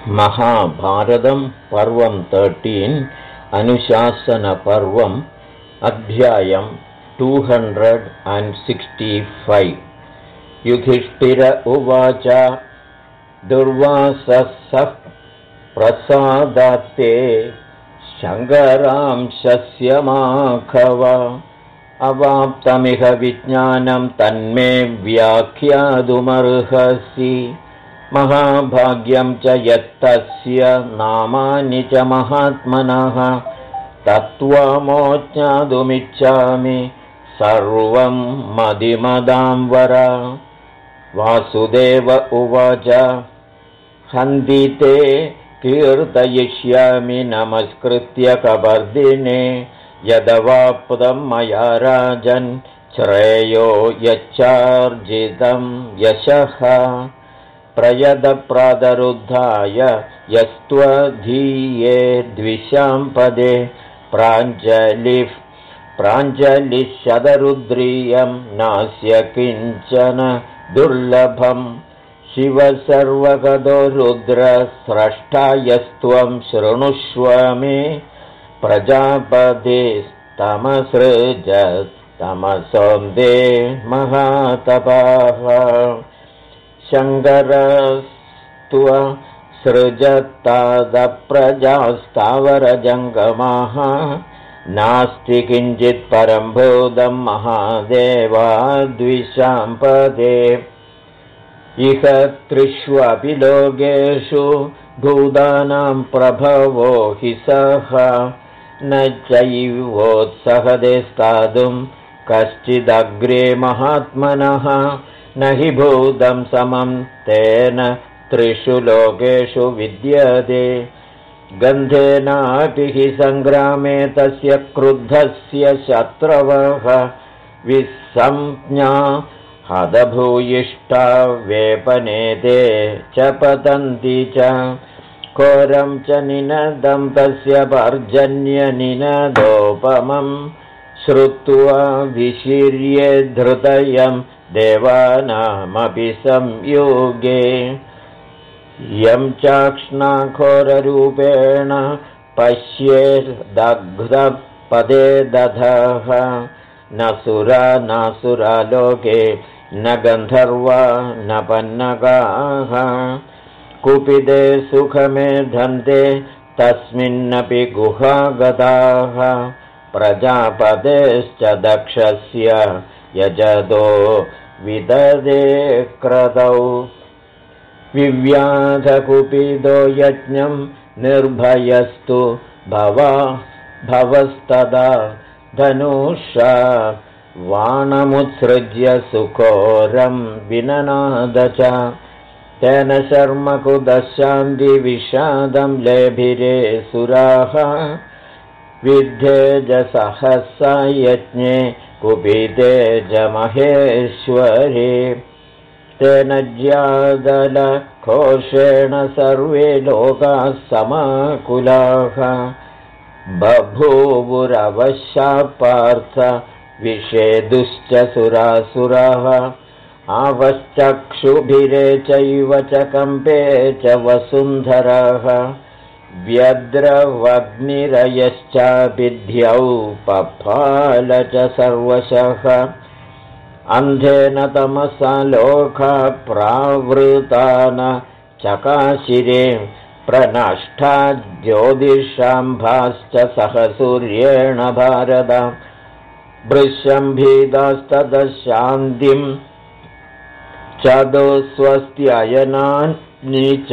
महाभारतं पर्वं 13 अनुशासनपर्वम् अध्यायं 265 युधिष्ठिर उवाच दुर्वासः प्रसादात्ते शङ्करांशस्य माखव अवाप्तमिह विज्ञानं तन्मे व्याख्यातुमर्हसि महाभाग्यं च यत्तस्य नामानि च महात्मनः तत्त्वमोज्ञातुमिच्छामि सर्वं मदिमदां वर वासुदेव उवाच हन्दिते कीर्तयिष्यामि नमस्कृत्य कपर्दिने यदवाप्तं मया राजन् श्रेयो यच्चार्जितं यशः प्रयदप्रादरुद्धाय यस्त्वधीये द्विषाम्पदे प्राञ्जलिशतरुद्रीयं नास्य किञ्चन दुर्लभं शिव सर्वगतो रुद्रस्रष्टा यस्त्वं शृणुष्व मे प्रजापतिस्तमसृजस्तमसोऽन्दे महातपाः शङ्करस्त्व सृजत्तादप्रजास्तावरजङ्गमाः नास्ति किञ्चित् परं भूतं महादेवाद्विषाम्पदे इह त्रिष्वपि लोकेषु भूतानां प्रभवो हि सः न चैवोत्सहदे स्थातुं कश्चिदग्रे महात्मनः न हि भूतं समं तेन त्रिषु लोकेषु विद्यते गन्धेनापि हि सङ्ग्रामे तस्य क्रुद्धस्य शत्रवः विसंज्ञा हतभूयिष्ठा वेपनेते च पतन्ति च घोरं च निनदं तस्य पर्जन्यनिनदोपमं श्रुत्वा विशीर्ये धृतयं देवानामपि संयोगे यं चाक्ष्णाघोररूपेण पश्येदग्धपदे दधः न सुरा नासुरा लोके न गन्धर्वा न पन्नगाः कुपिते सुखमेधन्ते तस्मिन्नपि गुहागताः प्रजापतेश्च दक्षस्य यजतो विददे क्रतौ विव्याधकुपितो यज्ञं निर्भयस्तु भवस्तदा धनुषा वाणमुत्सृज्य सुकोरं विननाद च तेन शर्मकुदशान्तिविषादं लेभिरे सुराः विद्धेजसहसा यज्ञे कुपिते च महेश्वरे तेन ज्यादलघोषेण सर्वे लोकाः समाकुलाः बभूवुरवश्या पार्थ विषेदुश्च सुरासुराः आवश्चक्षुभिरे चैव च कम्पे च वसुन्धराः व्यद्रवग्निरयश्चाभिध्यौ पफाल च सर्वशः अन्धेन तमसा लोका प्रावृतान चकाशिरे प्रनष्टा ज्योतिषाम्भाश्च सह सूर्येण भारत भृशम्भीतास्ततः शान्तिं चतुस्वस्त्ययनानि च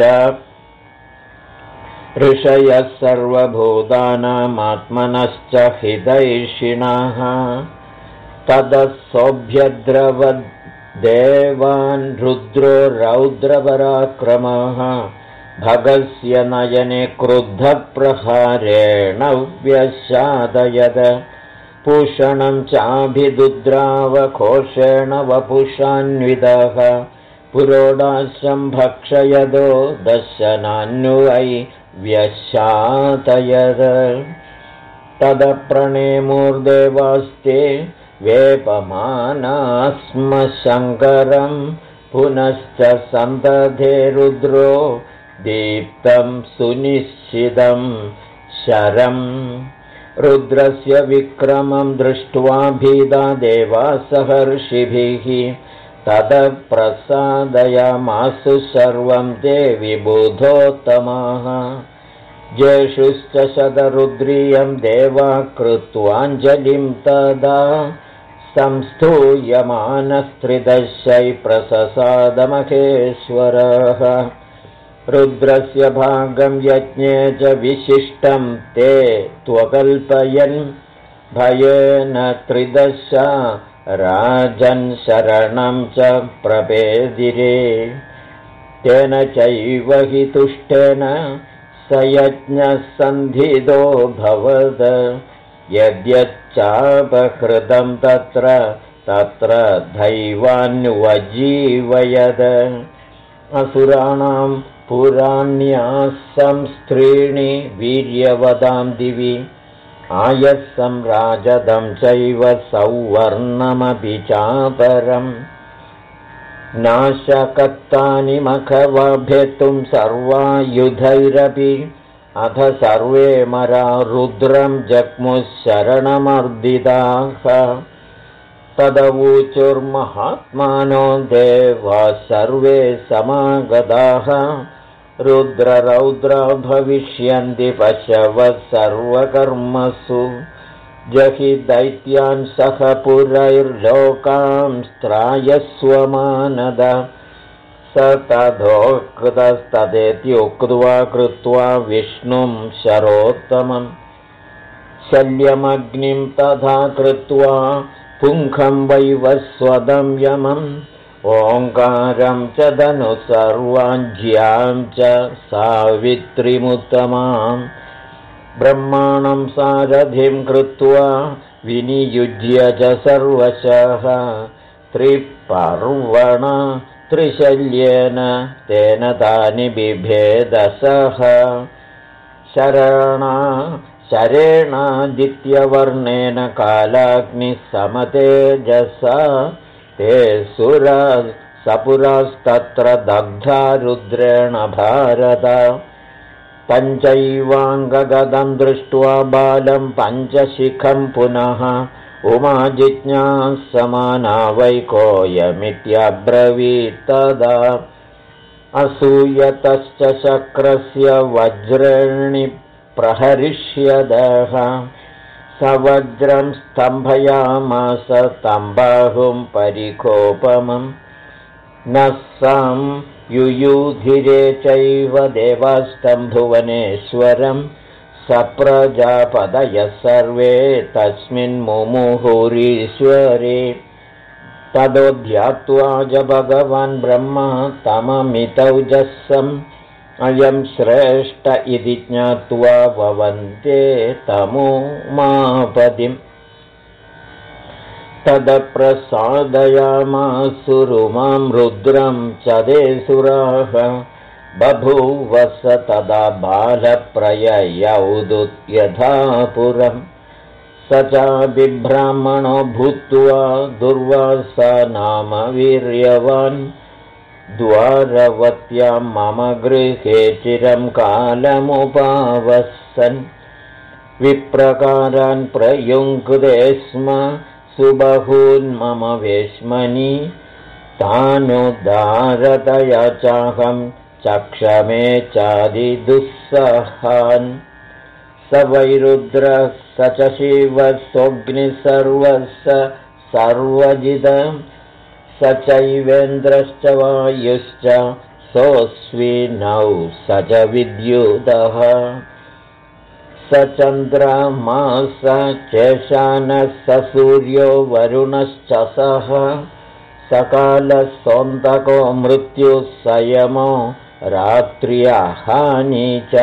ऋषयः सर्वभूतानामात्मनश्च हितैषिणः ततः सोऽभ्यद्रवद्देवान् रुद्रो रौद्रपराक्रमः भगस्य नयने क्रुद्धप्रहारेण व्यशादयद पूषणं चाभिदुद्रावघोषेण वपुषान्वितः पुरोडाशं भक्षयदो दशनान्वै व्यशातयद तदप्रणेमुर्देवास्ते वेपमानास्म शङ्करं पुनश्च सन्तधे रुद्रो दीप्तं सुनिश्चितं शरम् रुद्रस्य विक्रमं दृष्ट्वा भीदा देवा सहर्षिभिः ततः प्रसादयामासु सर्वं ते विबुधोत्तमाः जेषुश्च शतरुद्रीयं देवा कृत्वाञ्जलिं तदा संस्तूयमानस्त्रिदशै प्रससादमहेश्वरः रुद्रस्य भागं यज्ञे च विशिष्टं ते त्वकल्पयन् भयेन त्रिदशा राजन् शरणं च प्रपेदिरे तेन चैव हि तुष्टेन स यज्ञः सन्धितो भवद यद्यच्चापहृतं तत्र दैवान्वजीवयद असुराणां पुराण्यासं स्त्रीणि वीर्यवदां दिवि आयस्सं राजदं चैव सौवर्णमपि चापरम् नाशकत्तानि मखवाभेतुं सर्वायुधैरपि अथ सर्वे मरा रुद्रं जग्मुः शरणमर्दिताः तदवूचुर्महात्मानो देवाः सर्वे समागताः रुद्ररौद्रा भविष्यन्ति पशवः सर्वकर्मसु जहि दैत्यान् सह पुरैर्लोकांस्त्रायस्वमानद स तथोक्तस्तदेत्युक्त्वा कृत्वा विष्णुं शरोत्तमम् शल्यमग्निं तथा कृत्वा पुङ्खं वैवस्वदं यमम् ओङ्कारं च धनु सर्वाञ्ज्यां च सावित्रीमुत्तमाम् ब्रह्माणं सारथिं कृत्वा विनियुज्य च सर्वशः त्रिपर्वण त्रिशल्येन तेन तानि बिभेदसः शरेणादित्यवर्णेन कालाग्निसमतेजसा ते सुरा सपुरास्तत्र दग्धा रुद्रेण भारत पञ्चैवाङ्गगदं दृष्ट्वा बालं पञ्चशिखं पुनः उमा जिज्ञासमाना वैकोयमित्यब्रवीत्तदा असूयतश्च शक्रस्य वज्रेणि प्रहरिष्यदः स वज्रं स्तम्भयामास तं बाहुं परिकोपमम् न सं युयुधिरे चैव देवास्तं भुवनेश्वरं सप्रजापदयः सर्वे तस्मिन् मुमुहुरीश्वरे ततो ध्यात्वा च भगवान् ब्रह्मा तममितौजस्सम् अयं श्रेष्ठ इति ज्ञात्वा ववन्ते तमुमापदिम् तदप्रसादयामासुरुमां रुद्रं च देसुराः बभूव स तदा बालप्रययौदुत्यथा पुरम् स चाभिब्राह्मणो भूत्वा दुर्वासा नाम वीर्यवान् द्वारवत्यां मम गृहे चिरं कालमुपावसन् विप्रकारान् प्रयुङ्क्ते स्म सुबहून्मम वेश्मनि तानुदारतया चाहं चक्षमे चादिदुस्सहान् स वैरुद्रः स च शिवः सोऽग्निः सर्वजिदं स चैवेन्द्रश्च वायुश्च सोऽस्विनौ स च विद्युतः स चन्द्रमा स चेशानः स सूर्यो वरुणश्च सः सकालः सोऽन्तको मृत्युः स यमो रात्र्याहानि च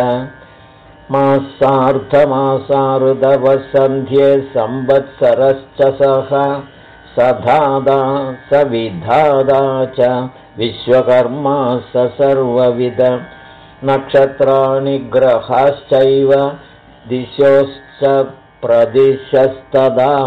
मासार्धमासार्धवसन्ध्ये संवत्सरश्च सः स धाता स विधाता च विश्वकर्मा स सर्वविद नक्षत्राणि ग्रहाश्चैव दिशोश्च प्रदिशस्तदा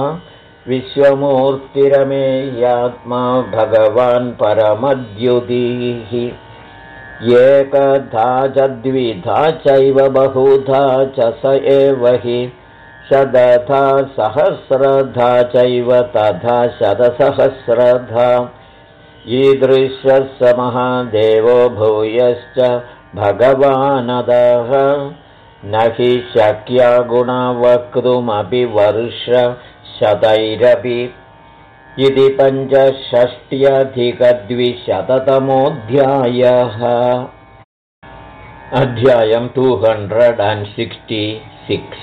विश्वमूर्तिरमेयात्मा भगवान् परमद्युतिः एकधा च द्विधा चैव बहुधा च स एव हि शतधा सहस्रधा चैव तथा शतसहस्रधा ईदृशः स महादेवो भूयश्च भगवानदः न हि शक्या गुणा वक्तुमपि वर्षशतैरपि इति 65अधिकद्विशततमोऽध्यायः। अध्यायम् 266।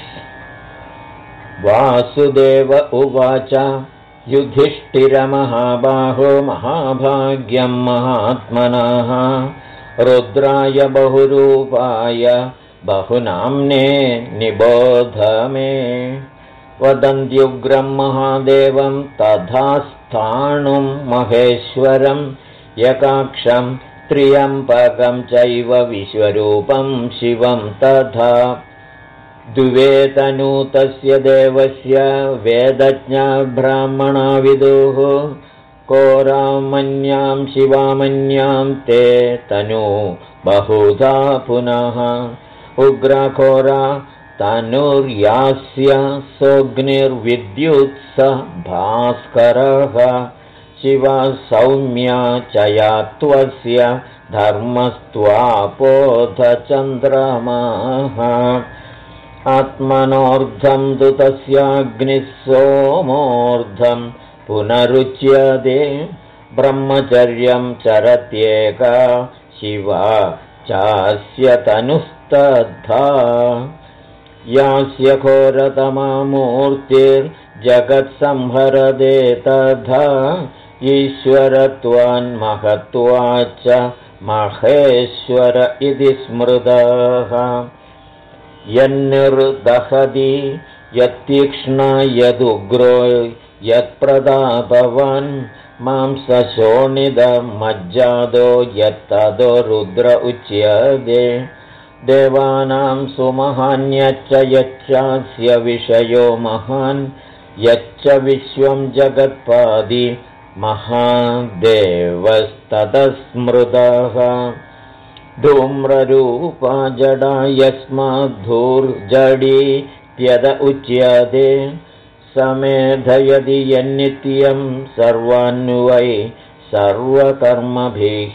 वासुदेव उवाच युधिष्ठिरमहाबाहो महाभाग्यं महात्मनः रुद्राय बहुरूपाय बहुनाम्ने निबोध मे वदन्त्युग्रं महादेवं तथा स्थाणुं महेश्वरं यकाक्षं त्र्यम्बकं चैव विश्वरूपं शिवं तथा द्विवेतनूतस्य देवस्य वेदज्ञा ब्राह्मणा विदुः कोरामन्यां शिवामन्यां ते तनु बहुधा पुनः उग्रघोरा तनुर्यास्य सोऽग्निर्विद्युत्स भास्करः शिवा सौम्या चया त्वस्य धर्मस्त्वापोधचन्द्रमाः आत्मनोर्धं तु तस्याग्निः सोमोर्धं पुनरुच्यते ब्रह्मचर्यं चरत्येका शिवा चास्य तनुस्तद्धा यास्य घोरतमा मूर्तिर्जगत्संहरदे तथा ईश्वरत्वान्महत्वाच्च महेश्वर इति स्मृतः यन्निर्दहति यत्तीक्ष्ण यदुग्रो यत्प्रतापवान् मांसशोणितमज्जादो यत्तदो रुद्र उच्यते देवानां सुमहान्यच्च यच्चास्य विषयो महान् यच्च विश्वं जगत्पादि महादेवस्ततस्मृतः धूम्ररूपा जडा यस्माद्धूर्जडीत्यद उच्यते समेधयति यन्नित्यं सर्वान्वै सर्वकर्मभिः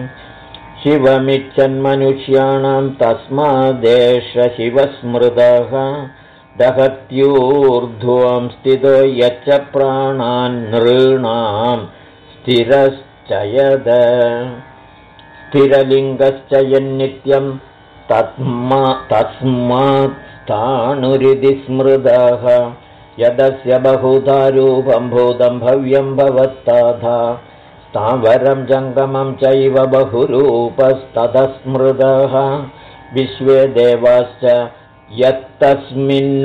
शिवमिच्छन्मनुष्याणां तस्मादेष शिवस्मृतः दहत्यूर्ध्वं स्थितो यच्च प्राणान् नृणां स्थिरश्च यद स्थिरलिङ्गश्च यन्नित्यं तस्मात् स्थाणुरिति स्मृतः यदस्य बहुधा रूपं भूतं भव्यं भवत्तथा स्थावरं जङ्गमं चैव बहुरूपस्ततस्मृतः विश्वे देवाश्च यत्तस्मिन्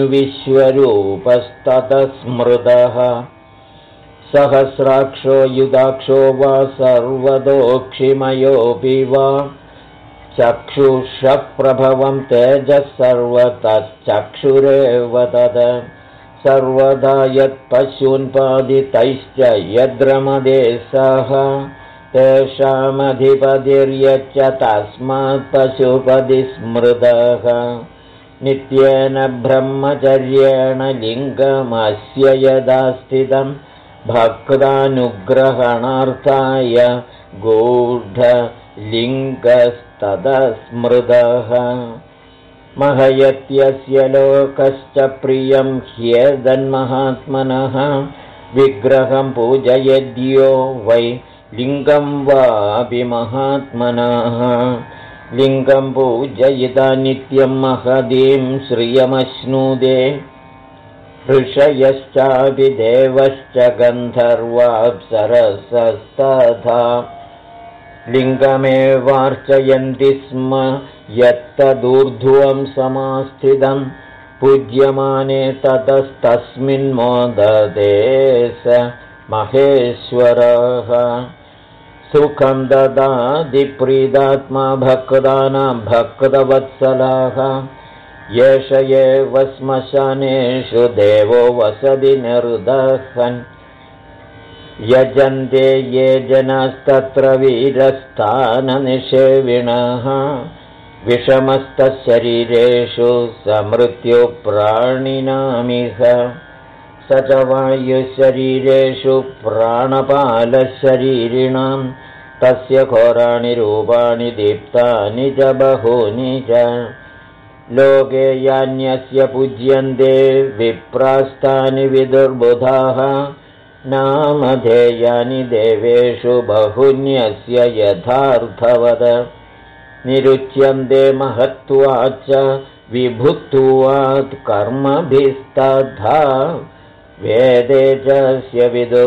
विश्वरूपस्ततस्मृतः सहस्राक्षो युधाक्षो वा सर्वदोक्षिमयोऽपि वा चक्षुषः प्रभवं तेजः सर्वतश्चक्षुरेव तद सर्वदा यत्पशून्पादितैश्च यद्रमदे सः तेषामधिपतिर्यच्च तस्मात् पशुपति स्मृतः नित्येन ब्रह्मचर्येण लिङ्गमस्य यदा स्थितं भक्तानुग्रहणार्थाय गूढलिङ्गस्ततस्मृतः महयत्यस्य लोकश्च प्रियं ह्येदन्महात्मनः विग्रहं पूजयद्यो वै लिङ्गं वापि महात्मनः लिङ्गं पूजयिता नित्यं महदीं श्रियमश्नुदे ऋषयश्चापि देवश्च गन्धर्वाप्सरसस्तथा लिङ्गमेवार्चयन्ति स्म यत्तदूर्ध्वं समास्थितं पूज्यमाने ततस्तस्मिन्मोदते स महेश्वरः सुखं ददादिप्रीदात्मा भक्तानां भक्तवत्सलः येष एव श्मशानेषु देवो वसति निर्दहन् यजन्ते ये जनास्तत्र वीरस्थाननिषेविणः विषमस्तशरीरेषु समृत्युप्राणिनामिह स च वायुशरीरेषु प्राणपालशरीरिणां तस्य घोराणि रूपाणि दीप्तानि च बहूनि च लोके यान्यस्य पूज्यन्ते विप्रास्तानि विदुर्बुधाः नामधेयानि देवेषु बहुन्यस्य यथार्थवद निरुच्यन्ते महत्वाच्च विभुत्वात् कर्मभिस्तथा वेदे च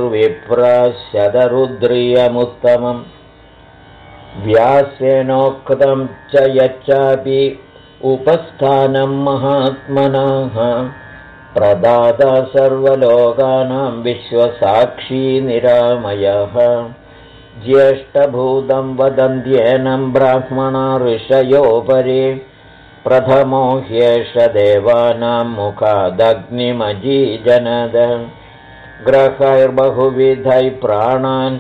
विदुर्विप्राशतरुद्रियमुत्तमम् व्यासेनोक्तं च यच्चापि उपस्थानं महात्मनः प्रदाता सर्वलोकानां विश्वसाक्षी निरामयः ज्येष्ठभूतं वदन्त्येनं ब्राह्मणा ऋषयोपरि प्रथमो ह्येष देवानां मुखादग्निमजीजनद ग्रहैर्बहुविधैः प्राणान्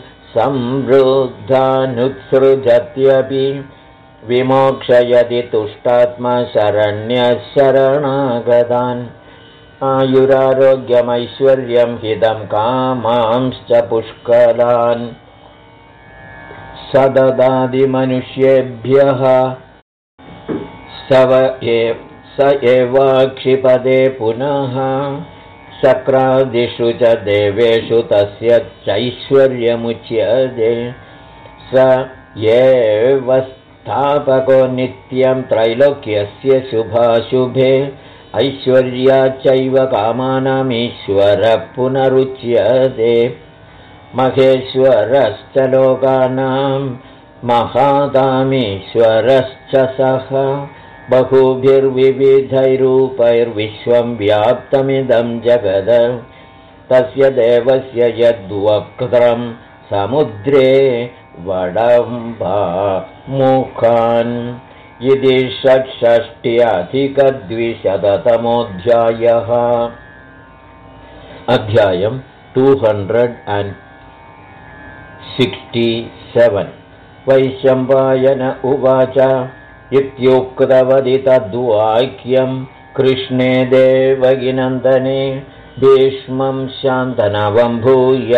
संवृद्धानुत्सृजत्यपि विमोक्षयति तुष्टात्मा शरण्यः शरणागतान् आयुरारोग्यमैश्वर्यं हितं कामांश्च पुष्कलान् सददादिमनुष्येभ्यः स एवाक्षिपदे पुनः शक्रादिषु च देवेषु तस्य चैश्वर्यमुच्यते स एव स्थापको नित्यं त्रैलोक्यस्य शुभाशुभे ऐश्वर्याच्चैव कामानामीश्वरः पुनरुच्यते महेश्वरश्च लोकानां महादामीश्वरश्च सः बहुभिर्विविधैरूपैर्विश्वं व्याप्तमिदं जगद तस्य देवस्य यद्वक्त्रं समुद्रे वडम्बामुखान् इति 66अधिक-200तमोऽध्यायः अध्यायं 267 वैशम्पायन उवाच इत्युक्तवदि तद्वाक्यं कृष्णे देवगिनन्दने भीष्मं शान्तनवं भूय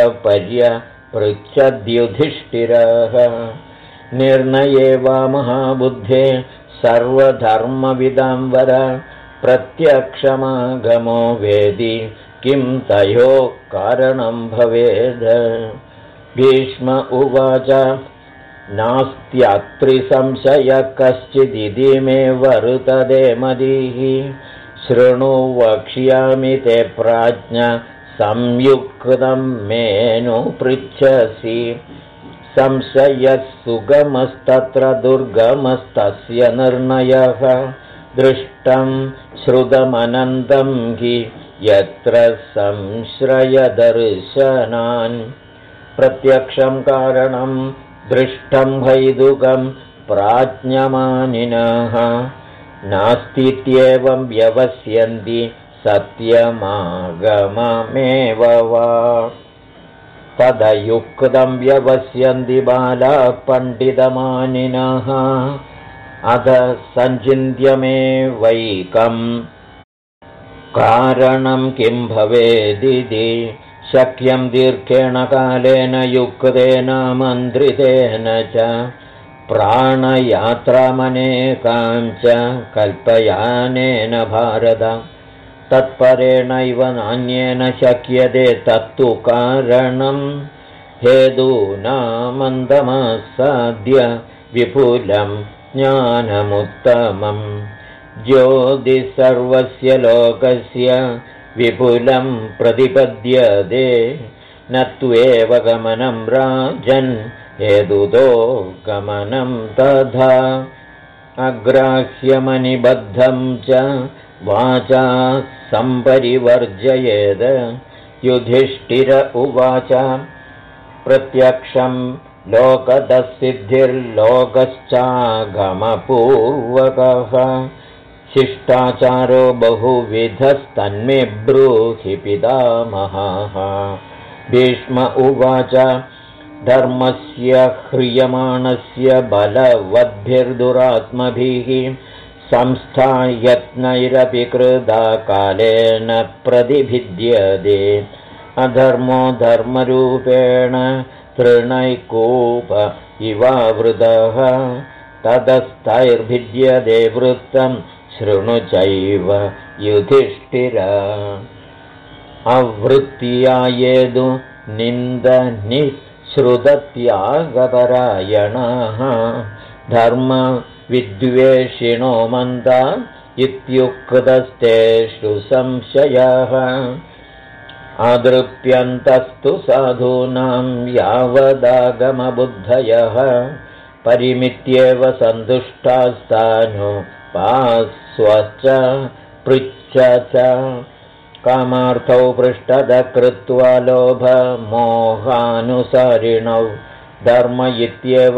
पर्यपृच्छद्युधिष्ठिरः निर्णये वा महाबुद्धे सर्वधर्मविदां वर प्रत्यक्षमागमो वेदि किं तयोः कारणं भवेद् भीष्म उवाच नास्त्यत्रिसंशयः कश्चिदिति मे वर्तते मतिः शृणु वक्ष्यामि ते प्राज्ञ संयुक्तं मेनु पृच्छसि संशयः सुगमस्तत्र दुर्गमस्तस्य निर्णयः दृष्टं श्रुतमनन्तं हि यत्र संश्रयदर्शनान् प्रत्यक्षं कारणं दृष्टं हैदुकं प्राज्ञमानिनः नास्तीत्येवं व्यवस्यन्ति सत्यमागममेव वा तदयुक्तं व्यवस्यन्ति बालाः पण्डितमानिनः अध सञ्चिन्त्यमेवैकं कारणं किं भवेदिति शक्यं दीर्घेण कालेन युक्तेन मन्त्रितेन च प्राणयात्रामनेकां च कल्पयानेन भारत तत्परेणैव नान्येन शक्यते तत्तु कारणं हेतूनामन्तमासाद्य विपुलं ज्ञानमुत्तमम् ज्योतिः सर्वस्य लोकस्य विपुलं प्रतिपद्यते न त्वेव गमनं राजन् हेतुतो गमनं तथा अग्राह्यमनिबद्धं च वाचा सम्परिवर्जयेद युधिष्ठिर उवाच प्रत्यक्षं लोकतःसिद्धिर्लोकश्चागमपूर्वकः शिष्टाचारो बहुविधस्तन्मे ब्रूहि पितामहः भीष्म उवाच धर्मस्य ह्रियमाणस्य बलवद्भिर्दुरात्मभिः संस्थायत्नैरपि कृता कालेन प्रतिभिद्यते अधर्मो धर्मरूपेण तृणैकूप इवावृतः ततस्तैर्भिद्यते वृत्तं शृणु चैव युधिष्ठिर अवृत्त्या येदु निन्दनिःश्रुतत्यागपरायणाः धर्मविद्वेषिणो मन्दा इत्युक्तस्तेषु संशयः अदृप्यन्तस्तु साधूनां यावदागमबुद्धयः परिमित्येव सन्तुष्टास्तानुपास्वश्च पृच्छ च कामार्थौ पृष्ठतः कृत्वा लोभमोहानुसारिणौ धर्म इत्येव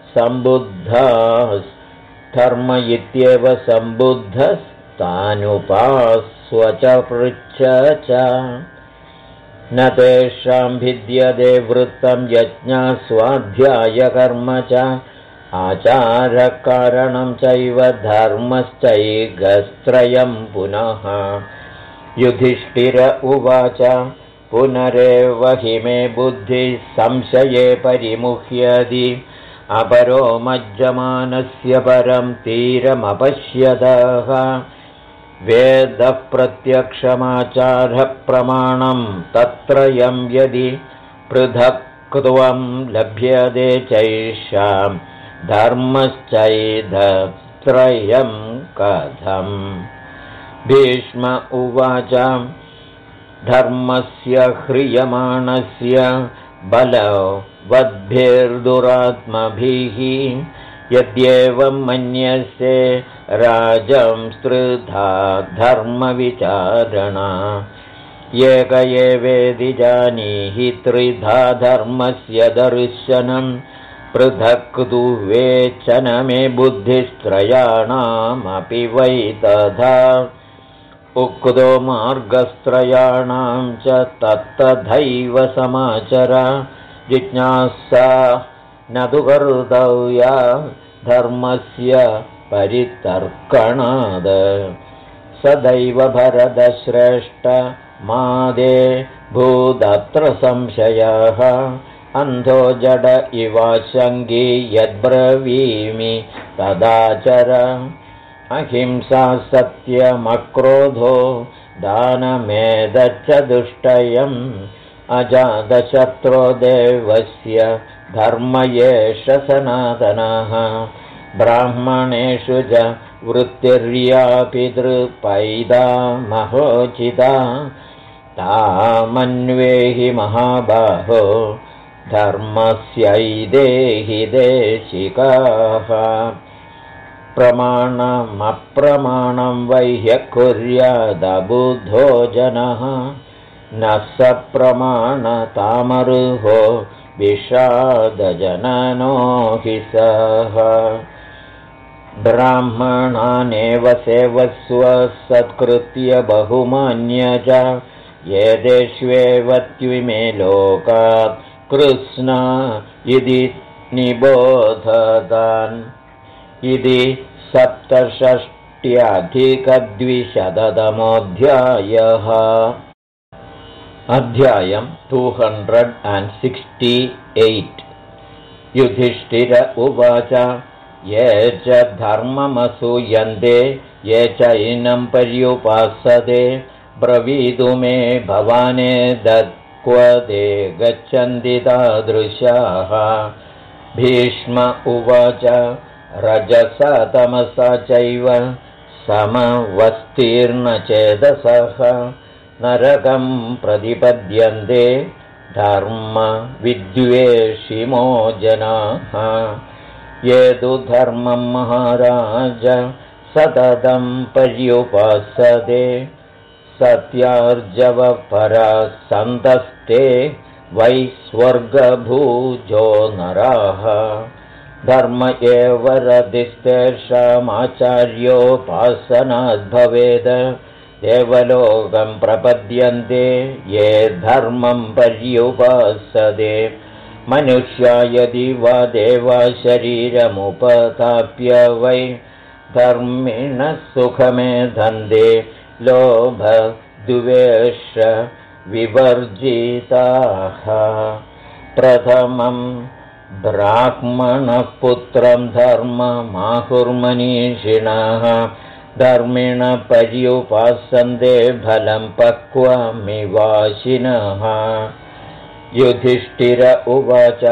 सम्बुद्धस्तानुपास्व च पृच्छ च न तेषां भिद्यते वृत्तं यज्ञस्वाध्यायकर्म च आचारकारणं चैव धर्मश्चैकस्त्रयं पुनः युधिष्ठिर उवाच पुनरेव हि मे बुद्धिः संशये परिमुह्यति अपरो मज्जमानस्य परं तीरमपश्यतः वेदः प्रत्यक्षमाचारप्रमाणं तत्रयं यदि पृथक्त्वं लभ्यते चैषां धर्मश्चैधत्रयं कथम् भीष्म उवाच धर्मस्य ह्रियमाणस्य बलवद्भिर्दुरात्मभिः यद्येवं मन्यसे राजंस्तृधा धर्मविचारणा एक एवेदि जानीहि त्रिधा धर्मस्य दर्शनं पृथक् तु वेचन मे बुद्धिस्त्रयाणामपि वै तथा उक्तो मार्गस्त्रयाणां च तत्तथैव समाचर जिज्ञासा न तु कर्तव्या धर्मस्य परितर्कणाद् सदैव भरतश्रेष्ठ मादे भूदत्र संशयः अन्धो जड इवाशङ्गी यद्ब्रवीमि तदाचर अहिंसा सत्यमक्रोधो दानमेदच्च दुष्टयम् अजातशत्रो देवस्य धर्म एष सनातनः ब्राह्मणेषु च वृत्तिर्या पितृपैदा महोचिता तामन्वेहि महाबाहो धर्मस्यैदेहि देशिकाः प्रमाणमप्रमाणं वैह्य कुर्यादबुद्धो जनः न स प्रमाणतामरुहो विषादजननो हि सः ब्राह्मणानेव सेवस्व सत्कृत्य बहुमान्य च येदेष्वेव त्विमे लोकात् कृष्ण इति निबोधतान् इति 67+200तमोऽध्यायः अध्यायं 268 युधिष्ठिर उवाच ये च धर्ममसूयन्ते ये चैनं पर्युपासते ब्रवीतु मे भवाने क्व ते गच्छन्ति तादृशाः भीष्म उवाच रजसा तमसा चैव समवस्थीर्णचेतसः नरकं प्रतिपद्यन्ते धर्मविद्वेषिणो जनाः ये तु धर्मं महाराज सततं पर्युपासते सत्यार्जवपराः सन्तस्ते वै स्वर्गभुजो नराः धर्म एव रतिस्तेषामाचार्योपासनाद्भवेत् देवलोकं प्रपद्यन्ते ये धर्मं पर्युपासते मनुष्या यदि वा देवा शरीरमुपताप्य वै धर्मिणः सुखमेधन्ते लोभद्वेष विवर्जिताः प्रथमं ब्राह्मणः पुत्रं धर्ममाहुर्मनीषिणः धर्मिणः पर्युपासन्ते फलं पक्वमिवाशिनः युधिष्ठिर उवाच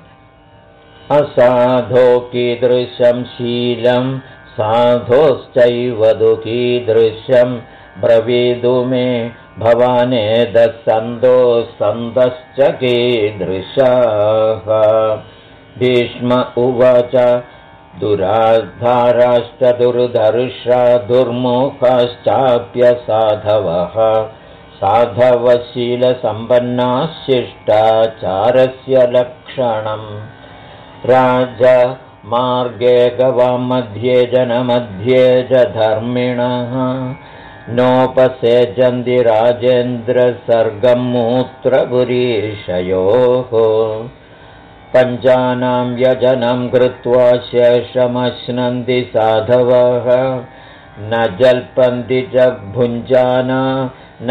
असाधो कीदृशं शीलं साधोश्चैव कीदृशं ब्रवीतु मे भवानेदः सन्तश्च कीदृशाः भीष्म उवाच दुराधाराश्च दुर्धर्षा दुर्मुखाश्चाप्यसाधवः साधवशीलसम्पन्नाः शिष्टाचारस्य लक्षणम् राजमार्गे गवां मध्ये जनमध्ये च धर्मिणः नोपसेजन्ति राजेन्द्रसर्गं मूत्रपुरीषयोः पञ्चानां व्यजनं कृत्वा शेषमश्नन्ति साधवः न जल्पन्ति च भुञ्जाना न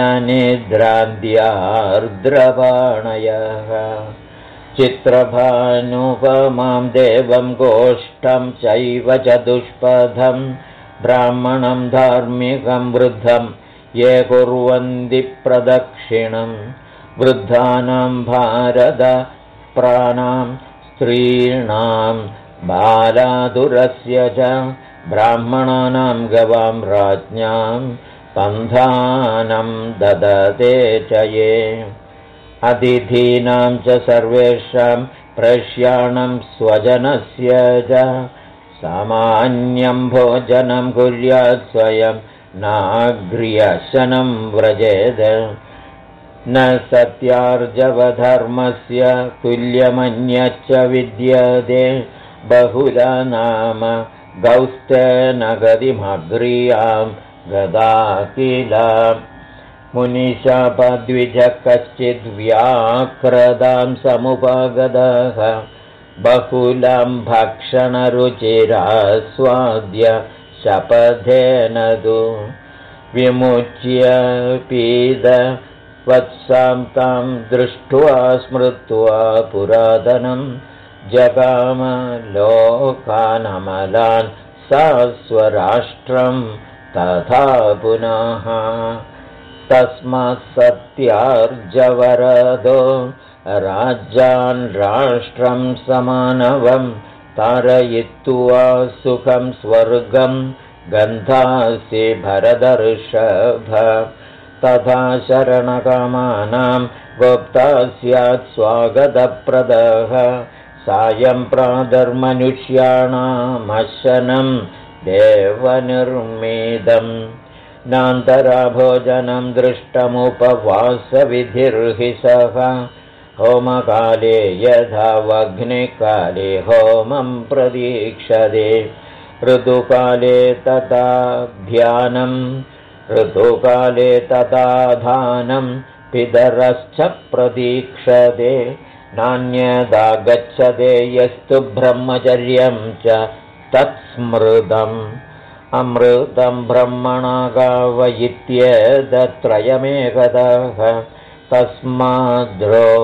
निद्रान्त्यार्द्रवाणयः चित्रभानुपमां देवं गोष्ठं चैव चतुष्पथं ब्राह्मणं धार्मिकं वृद्धं ये कुर्वन्ति प्रदक्षिणं वृद्धानां भारतप्राणां स्त्रीणां बालादुरस्य च ब्राह्मणानां गवां राज्ञां पन्थानं ददते च ये अतिथीनां च सर्वेषां प्रश्याणं स्वजनस्य च सामान्यं भोजनं कुर्यात् स्वयं नाग्र्यशनं व्रजेद न सत्यार्जवधर्मस्य तुल्यमन्यच्च विद्यते बहुला नाम गौस्तेन गतिमग्र्यां गदा किल मुनिशापद्विजः कश्चिद्व्याक्रदां समुपगतः बहुलां भक्षणरुचिरास्वाद्य शपथेन तु विमुच्य पीतवत्सां तां दृष्ट्वा स्मृत्वा पुरातनं जगाम लोकानमलान् सा स्वराष्ट्रं तथा पुनः तस्मात् सत्यार्जवरदो राज्यान् राष्ट्रं समानवं तारयित्वा सुखं स्वर्गं गन्धासि भरतर्षभ तथा शरणकामानां गोप्ता स्यात् स्वागतप्रदः सायं प्रातर्मनुष्याणामशनं देवनिर्मिदम् नान्तराभोजनं दृष्टमुपवासविधिर्हि सः होमकाले यथा वह्निकाले होमं प्रतीक्षते ऋतुकाले तथा ध्यानं ऋतुकाले तथा दानं पितरश्च प्रतीक्षते नान्यदा गच्छते यस्तु ब्रह्मचर्यं च तत्स्मृतम् अमृतं ब्रह्मणा गावयित्येतत्त्रयमेकतः तस्माद्रो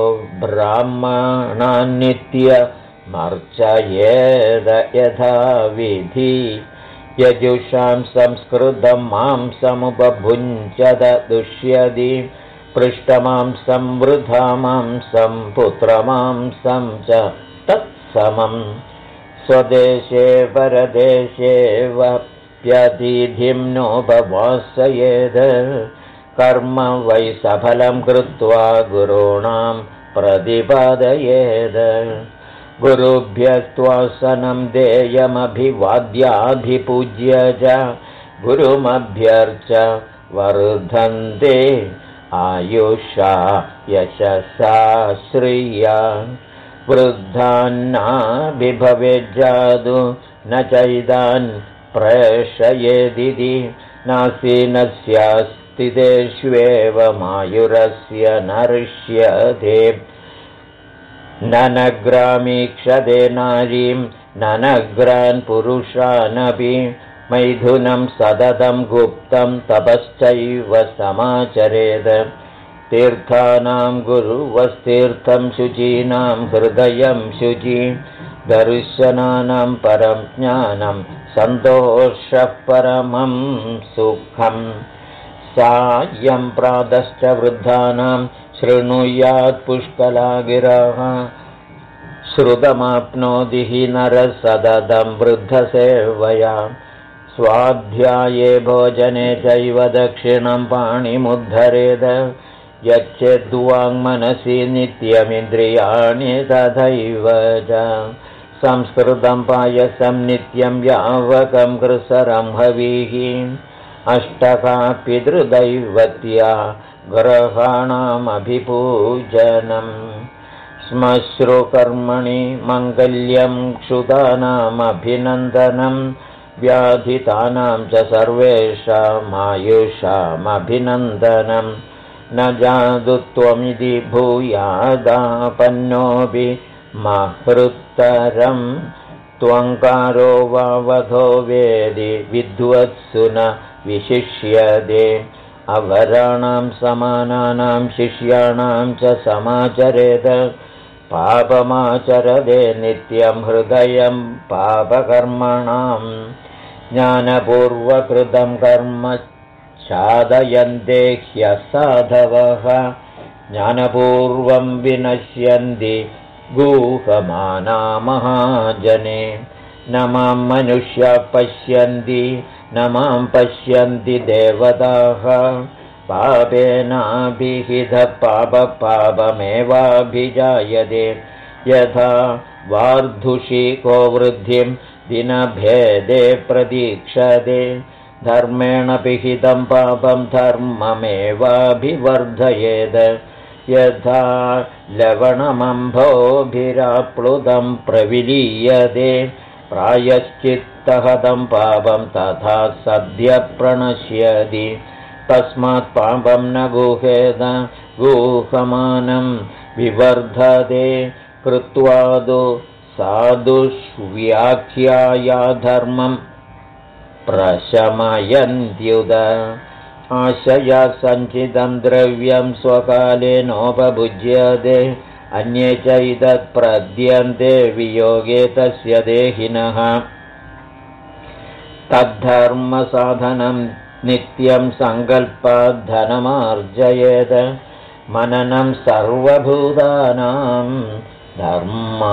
ब्राह्मणान्नित्यमर्चयेद यथा विधि यजुषां संस्कृतं मांसमुपभुञ्जत दुष्यति पृष्ठमांसं वृथा मांसं पुत्रमांसं च तत्समम् स्वदेशे परदेशे व्यतिथिं नोपवासयेद कर्म वै सफलं कृत्वा गुरूणां प्रतिपादयेद गुरुभ्यस्त्वासनं देयमभिवाद्याभिपूज्य च गुरुमभ्यर्च वर्धन्ते आयुषा यशसा श्रिया वृद्धान्नाभिभवेज्जादु न चैदान् प्रेषयेदिति नासीनस्यास्ते स्थितेष्वेव मायुरस्य नरिष्यते ननग्रामीक्षते नारीं ननग्रान् पुरुषानपि मैथुनं सततं गुप्तं तपश्चैव समाचरेद तीर्थानां गुरुवस्तीर्थं शुचीनां हृदयं शुचि दर्शनानां परं ज्ञानं सन्तोषः परमं सुखम् सायं प्रातश्च वृद्धानां शृणुयात् पुष्कलागिरः श्रुतमाप्नोति हि नरः सततं वृद्धसेवया स्वाध्याये भोजने चैव दक्षिणं पाणिमुद्धरेद यच्चेद्वाङ्मनसि नित्यमिन्द्रियाणि तथैव च संस्कृतं पायसं नित्यं यावकं कृसरं हविः अष्टका पितृदैवत्या ग्रहाणामभिपूजनम् श्मश्रुकर्मणि मङ्गल्यं क्षुधानामभिनन्दनं व्याधितानां च सर्वेषामायुषामभिनन्दनं न जातु त्वमिति भूयादापन्नोऽपि महृत्तरं त्वङ्कारो वा वधो वेदि विद्वत्सु न विशिष्यते अवराणां समानानां शिष्याणां च समाचरेत पापमाचरदे नित्यं हृदयं पापकर्मणां ज्ञानपूर्वकृतं कर्म छादयन्ते ह्यसाधवः ज्ञानपूर्वं विनश्यन्ति गूहमाना महाजने न मां मनुष्या पश्यन्ति न मां पश्यन्ति देवताः पापेनाभिहितः पापमेवाभिजायते यथा वार्धुषिको वृद्धिं दिनभेदे प्रतीक्षते धर्मेण पिहितं पापं धर्ममेवाभिवर्धयेत् यथा लवणमम्भोभिराप्लुतं प्रविलीयते प्रायश्चित्तहतं पापं तथा सद्य प्रणश्यति तस्मात् पापं न गुहेत गुहमानं विवर्धते कृत्वादु साधुष्व्याख्याया धर्मं प्रशमयन्त्युद आशया सञ्चितं द्रव्यं स्वकाले नोपभुज्यते अन्ये चैतत्प्रद्यन्ते वियोगे तस्य देहिनः तद्धर्मसाधनं नित्यं सङ्कल्पाद्धनमार्जयेत् मननं सर्वभूतानां धर्मा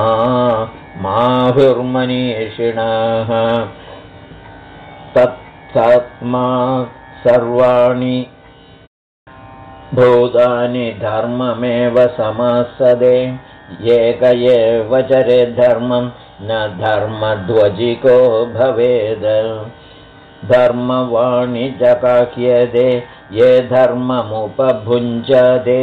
माहुर्मनीषिणः तत्सात्मा सर्वाणि भूतानि धर्ममेव समासदे एक एव चरेत् धर्मं न धर्मध्वजिको भवेत् धर्मवाणि चकाक्यते ये धर्ममुपभुञ्जते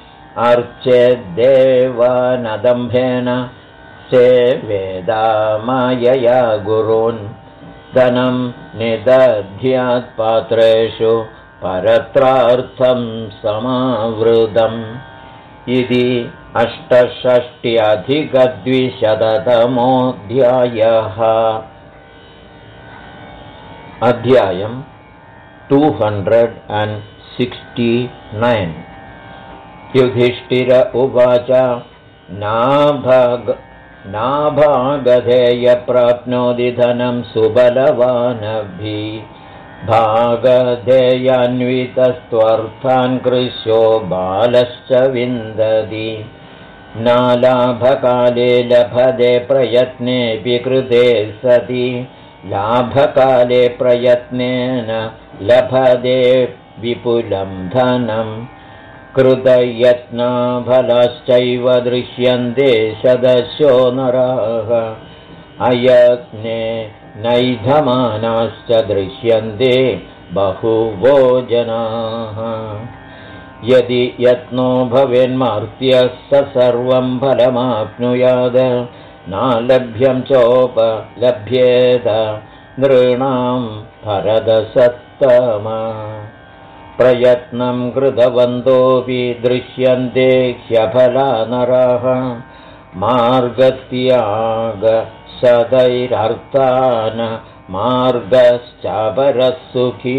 अर्चेद्देवानदम्भेन सेवेदा मायया गुरून् धनं निदध्यात् पात्रेषु परत्रार्थं समावृतम् इति 68-अधिक-200तमोऽध्यायः अध्यायम् 269 युधिष्ठिर उवाच नाभागधेय प्राप्नोति धनं सुबलवानभि भागधेयान्वितस्त्वर्थान् कृशो बालश्च विन्दति नालाभकाले लभते प्रयत्नेऽपि कृते सति लाभकाले प्रयत्नेन लभते विपुलं धनं कृतयत्नफलाश्चैव दृश्यन्ते शतशो नराः अयत्ने नैधमानाश्च दृश्यन्ते बहुवो जनाः यदि यत्नो भवेन्मार्त्यः स सर्वं फलमाप्नुयात् नालभ्यं चोपलभ्येत नृणां भरतसत्तम प्रयत्नं कृतवन्तोऽपि दृश्यन्ते ह्यफला नराः मार्गत्यागशतैरर्थान् मार्गश्चापरः सुखी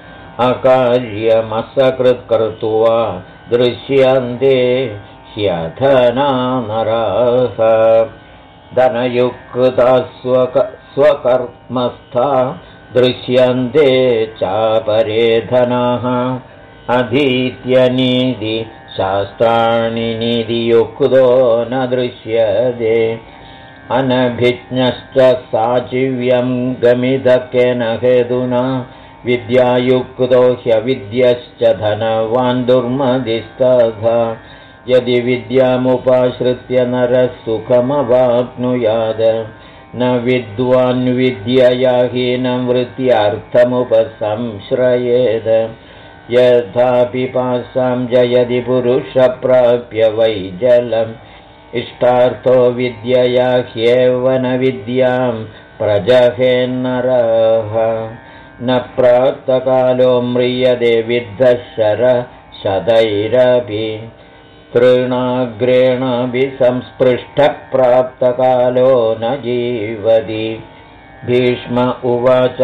अकार्यमसकृत्कृत्वा दृश्यन्ते ह्यधना नराः धनयुक्ता स्वकर्मस्था दृश्यन्ते चापरे धनाः अधीत्यनीति शास्त्राणि नीतियुक्तो न दृश्यते अनभिज्ञश्च साचिव्यं गमिदकेन हेतुना विद्यायुक्तो ह्यविद्यश्च धनवान् दुर्मदिस्तथा यदि विद्यामुपाश्रित्य नरः सुखमवाप्नुयात् न विद्वान् विद्यया हीनं वृत्त्यर्थमुपसंश्रयेत् यथा पिपासां जयति पुरुषप्राप्य वै जलम् इष्टार्थो विद्यया ह्येव न विद्यां प्रजहेन्नरः न प्राप्तकालो म्रियते विद्धशरशतैरपि तृणाग्रेणापि संस्पृष्टः प्राप्तकालो न जीवति भीष्म उवाच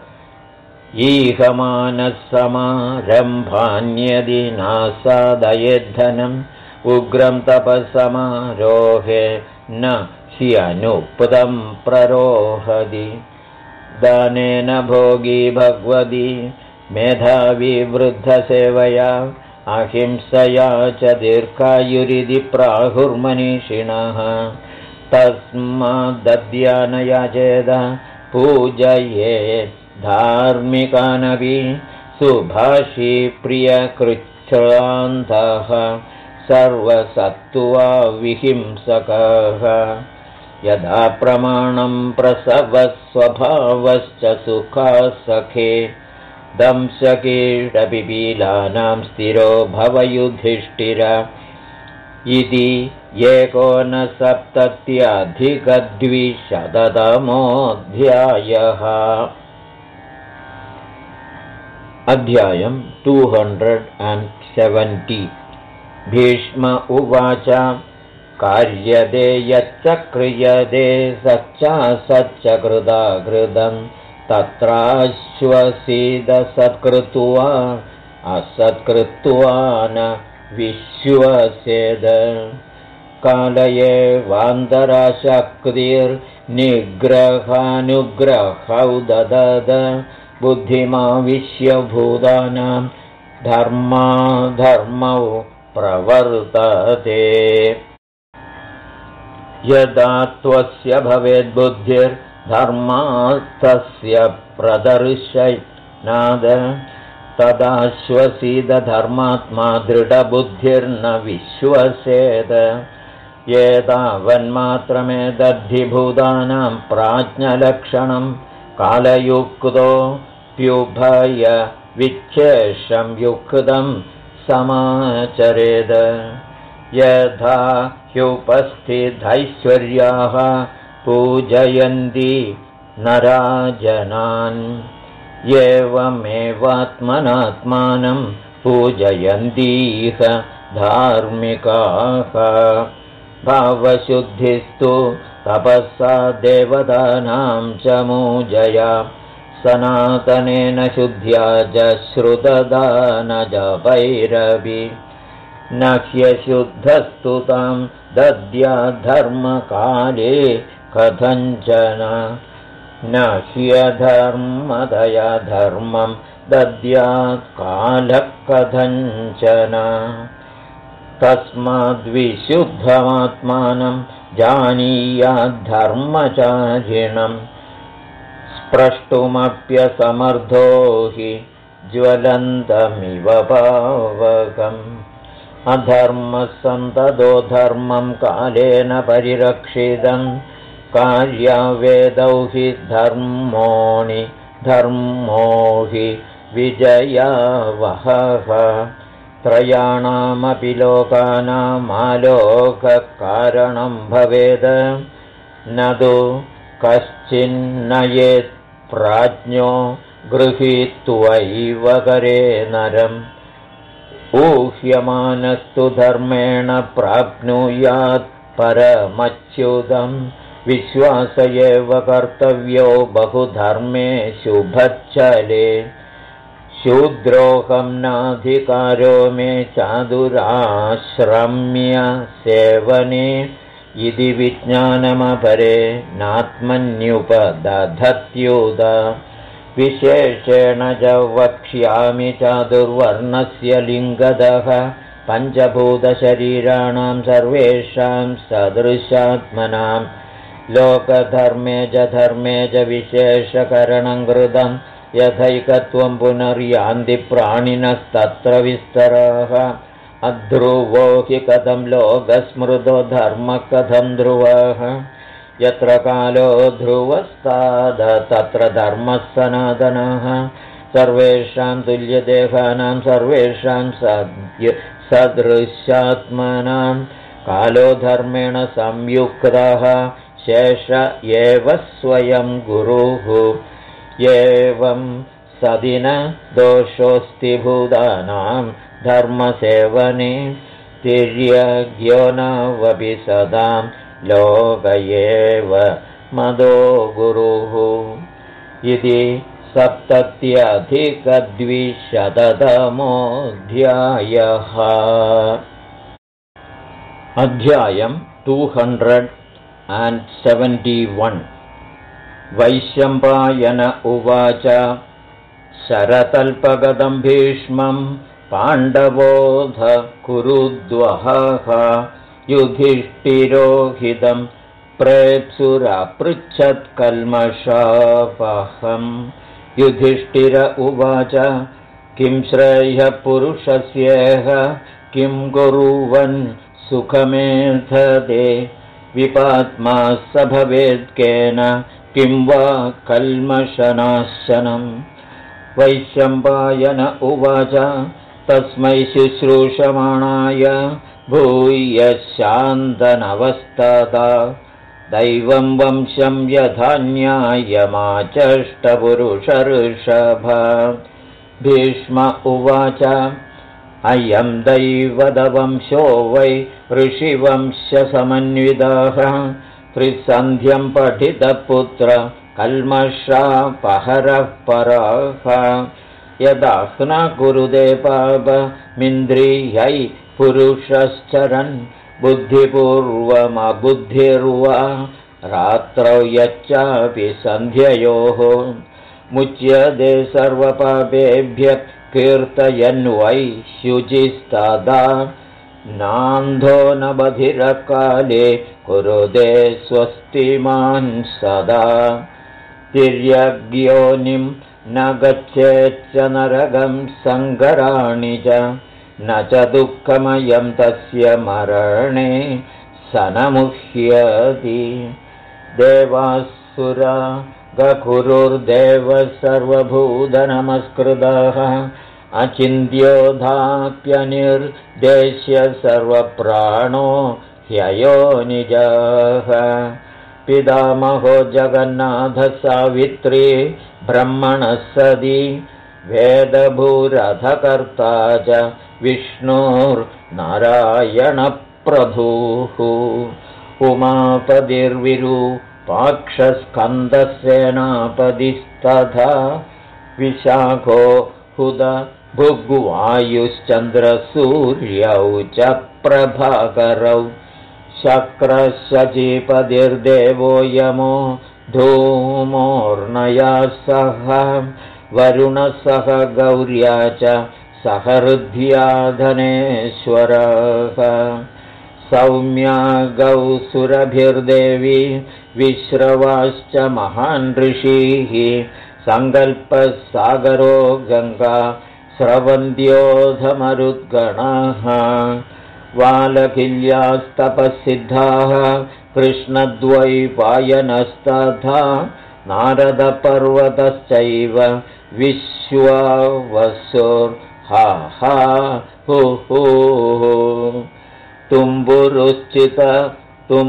ईहमानः समारम्भान्यदि नासादयेद्धनम् उग्रं तपसमारोहे न ह्यनुक्तं प्ररोहति दानेन भोगी भगवती मेधावी वृद्धसेवया अहिंसया च दीर्घायुरिति प्राहुर्मनीषिणः तस्माद्दद्यानयाचेद पूजये धार्मिकानपि सुभाषी प्रियकृच्छ्रान्तः सर्वसत्त्वा विहिंसकः यदा प्रमाणं प्रसवस्वभावश्च सुखासखे दंशकीटपिपीलानां स्थिरो भवयुधिष्ठिर इति 1970-द्विशततमोऽध्यायः। अध्यायं 270। भीष्म उवाच कार्यते यच्च क्रियते सच्च कृताकृतं तत्राश्वसीदसत्कृत्वा असत्कृत्वा न विश्वसेद कालये वान्तराशक्तिर्निग्रहानुग्रहौ ददद बुद्धिमाविश्य भूतानां धर्मौ प्रवर्तते यदा त्वस्य भवेद्बुद्धिर्धर्मार्थस्य प्रदर्शयनाद तदाश्वसीदधर्मात्मा दृढबुद्धिर्न विश्वसेद एतावन्मात्रमेतद्धि प्राज्ञलक्षणं कालयुक्तो प्युभय विच्छेषं युक्तं समाचरेद यथा ह्युपस्थितैश्वर्याः पूजयन्ति नराजनान् एवमेवात्मनात्मानं पूजयन्तीह धार्मिकाः भावशुद्धिस्तु तपसा देवतानां च मूजया सनातनेन शुद्ध्या च श्रुतदानजपैरपि न ह्यशुद्धस्तु तां दद्याद्धर्मकाले कथञ्चन न ह्यधर्मदया धर्मं दद्यात् कालः कथञ्चन तस्माद्विशुद्धमात्मानं जानीयाद्धर्मचारिणम् स्प्रष्टुमप्यसमर्थो हि ज्वलन्तमिव पावकम् अधर्मसन्ततो धर्मं कालेन परिरक्षितं कार्यावेदौ हि धर्मो हि विजयावहः त्रयाणामपि लोकानामालोककारणं भवेद न तु कश्चिन्नयेत् प्राज्ञो गृहीत्वैव करे नरम् ऊह्यमानस्तु धर्मेण प्राप्नुयात् परमच्युतम् विश्वास एव कर्तव्यो बहुधर्मे शुभच्छले शूद्रोऽहं नाधिकारो मे चादुराश्रम्य सेवने इति विज्ञानमपरे नात्मन्युपदधत्युत विशेषेण च वक्ष्यामि चादुर्वर्णस्य लिङ्गदः पञ्चभूतशरीराणां सर्वेषां सदृशात्मनां लोकधर्मे च धर्मे च विशेषकरणं कृतं यथैकत्वं पुनर्यान्ति प्राणिनस्तत्र विस्तराः अध्रुवो हि कथं लोकस्मृतो धर्मः कथं ध्रुवः यत्र कालो ध्रुवस्ताद तत्र धर्मः सनातनः सर्वेषां तुल्यदेहानां सर्वेषां सदृशात्मनां कालो धर्मेण संयुक्तः शेष एव स्वयं गुरुः एवं सदिन दोषोऽस्ति भूतानां धर्मसेवने तिर्यज्ञो नवपि सदां लोक एव मदो गुरुः इति 70-अधिक-200तमोऽध्यायः अध्यायं 271 वैशम्पायन उवाच शरतल्पगतं भीष्मं पाण्डवोऽध कुरुद्वहः युधिष्ठिरोहितं प्रेप्सुरपृच्छत्कल्मषापहम् युधिष्ठिर उवाच किं श्रेयः पुरुषस्येह किं कुर्वन् सुखमेधते विपात्मा स भवेत्केन किं वा कल्मषनाशनम् वैशम्पायन उवाच तस्मै शुश्रूषमाणाय भूय शान्तनवस्तदा दैवं वंशं यथा न्यायमाचष्टपुरुषऋषभ भीष्म उवाच अयं दैवदवंशो वै ऋषिवंशसमन्वितः त्रिसन्ध्यं पठितपुत्र कल्मषापहरः पराः यदाह्न कुरुदे पापमिन्द्रियै पुरुषश्चरन् बुद्धिपूर्वमबुद्धिर्वा रात्रौ यच्चापि सन्ध्ययोः मुच्यते सर्वपापेभ्यः कीर्तयन्वै शुचिस्तदा नान्धो न बधिरकाले कुरुदे स्वस्तिमान् सदा तिर्यग्योनिं न गच्छेच्च नरकं सङ्गराणि च न च दुःखमयं तस्य मरणे स न मुह्यति देवासुरा गकुरुर्देवः सर्वभूतनमस्कृतः अचिन्त्योधाप्यनिर्देश्य सर्वप्राणो ह्ययोनिजः पितामहो जगन्नाथः सावित्री ब्रह्मणः सदी वेदभूरथकर्ता च विष्णोर्नारायणप्रभुः उमापतिर्विरूपाक्षस्कन्दसेनापतिस्तथा विशाखो हुद भृग्वायुश्चन्द्रसूर्यौ च प्रभाकरौ शक्रशचीपतिर्देवो यमो धूमोर्नया सह वरुणः सह गौर्या च सहृद्या धनेश्वरः सौम्या गौसुरभिर्देवी विश्रवाश्च महान् ऋषिः सङ्कल्पः सागरो गङ्गा स्रवन्त्योऽधमरुद्गणः वालकिल्यास्तपःसिद्धाः कृष्णद्वैपायनस्तथा नारदपर्वतश्चैव विश्वावसुर्हा हा हु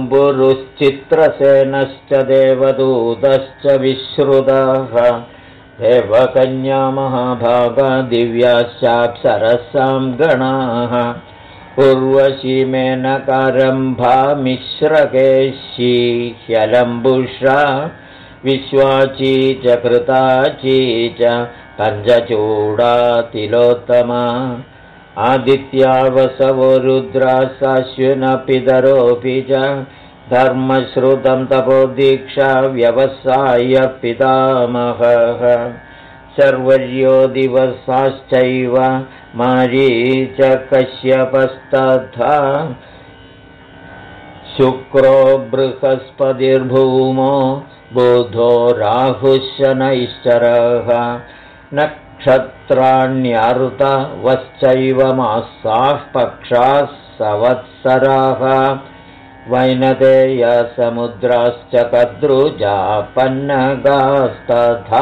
तुम्बुरुश्चित्रसेनश्च देवदूतश्च विश्रुतः देवकन्या महाभागा दिव्याश्चाप्सरसां गणाः उर्वशी मेनकारम्भा मिश्रकेशी ह्यलम्बुषा विश्वाची च कृताची च पञ्चचूडा तिलोत्तमा आदित्या वसवो रुद्राश्विनपितरोऽपि च धर्मश्रुतं तपोदीक्षा व्यवसाय पितामहः शर्वर्यो दिवसाश्चैव मारीच कश्यपस्तथा शुक्रो बृहस्पतिर्भूमो बुधो राहुः शनैश्चरः नक्षत्राण्यर्तवश्चैव मासाः पक्षाः संवत्सराः वैनतेयसमुद्राश्च कद्रुजापन्नगास्तथा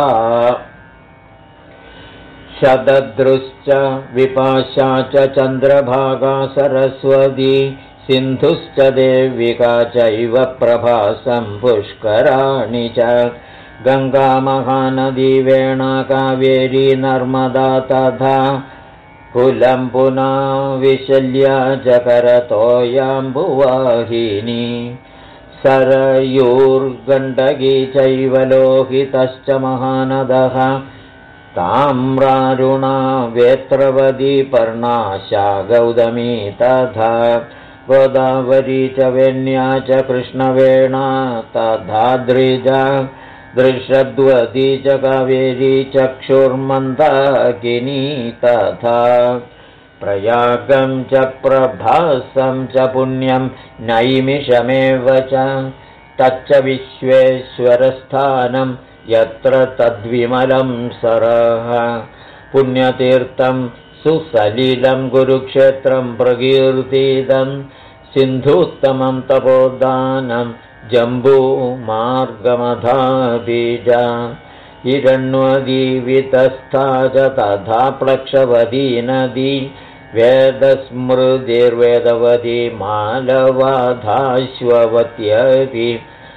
शतद्रुश्च विपाशा च चन्द्रभागा सरस्वती सिन्धुश्च देविका चैव प्रभासं पुष्कराणि च गङ्गा महानदी वेणा कावेरी नर्मदा तथा कुलं पुना विशल्या च करतोयाम्बुवाहिनी सरयूर्गण्डकी चैव लोहितश्च महानदः ताम्रारुणा वेत्रवती पर्णाशा गौतमी तथा गोदावरी च वेण्या च कृष्णवेणा तथा द्विजा दृषद्वती च कावेरी चक्षुर्मन्दाकिनी तथा प्रयागं च प्रभासं च पुण्यं नैमिषमेव च तच्च विश्वेश्वरस्थानं यत्र तद्विमलं सरः पुण्यतीर्थं सुसलिलं गुरुक्षेत्रं प्रकीर्तितं सिन्धुत्तमं तपोदानं जम्बूमार्गमधाबीज हिरण्वदीवितस्था च तथा प्लक्षवती नदी वेदस्मृतिर्वेदवती मालवाधाश्ववत्यपि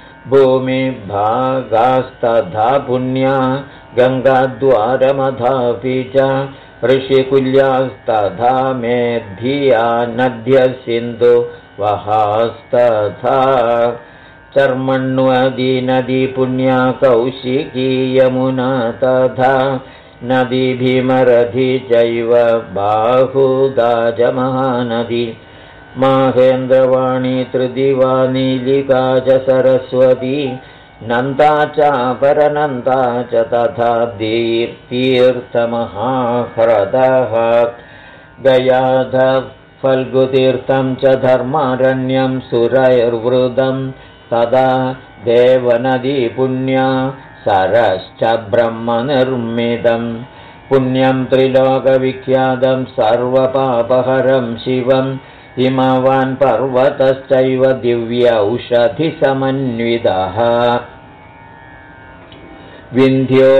भूमिभागास्तथा पुण्या गङ्गाद्वारमधापि च ऋषिकुल्यास्तथा मेद्भिया नद्यः सिन्धुवहास्तथा चर्मण्वदी नदी पुण्या कौशिकी यमुना तथा नदी भीमरथी चैव बाहुदा च महानदी माहेन्द्रवाणी त्रिदिवा नीलिका च सरस्वती नन्दा चापरनन्दा च तथा दीप्तीर्थमहाह्रदः गयाध फल्गुतीर्थं च धर्मारण्यं सुरैर्वृदं तदा देवनदी पुण्या सरश्च ब्रह्मनिर्मितं पुण्यं त्रिलोकविख्यातं सर्वपापहरं शिवं हिमवान् पर्वतश्चैव दिव्यौषधिसमन्वितः विन्ध्यो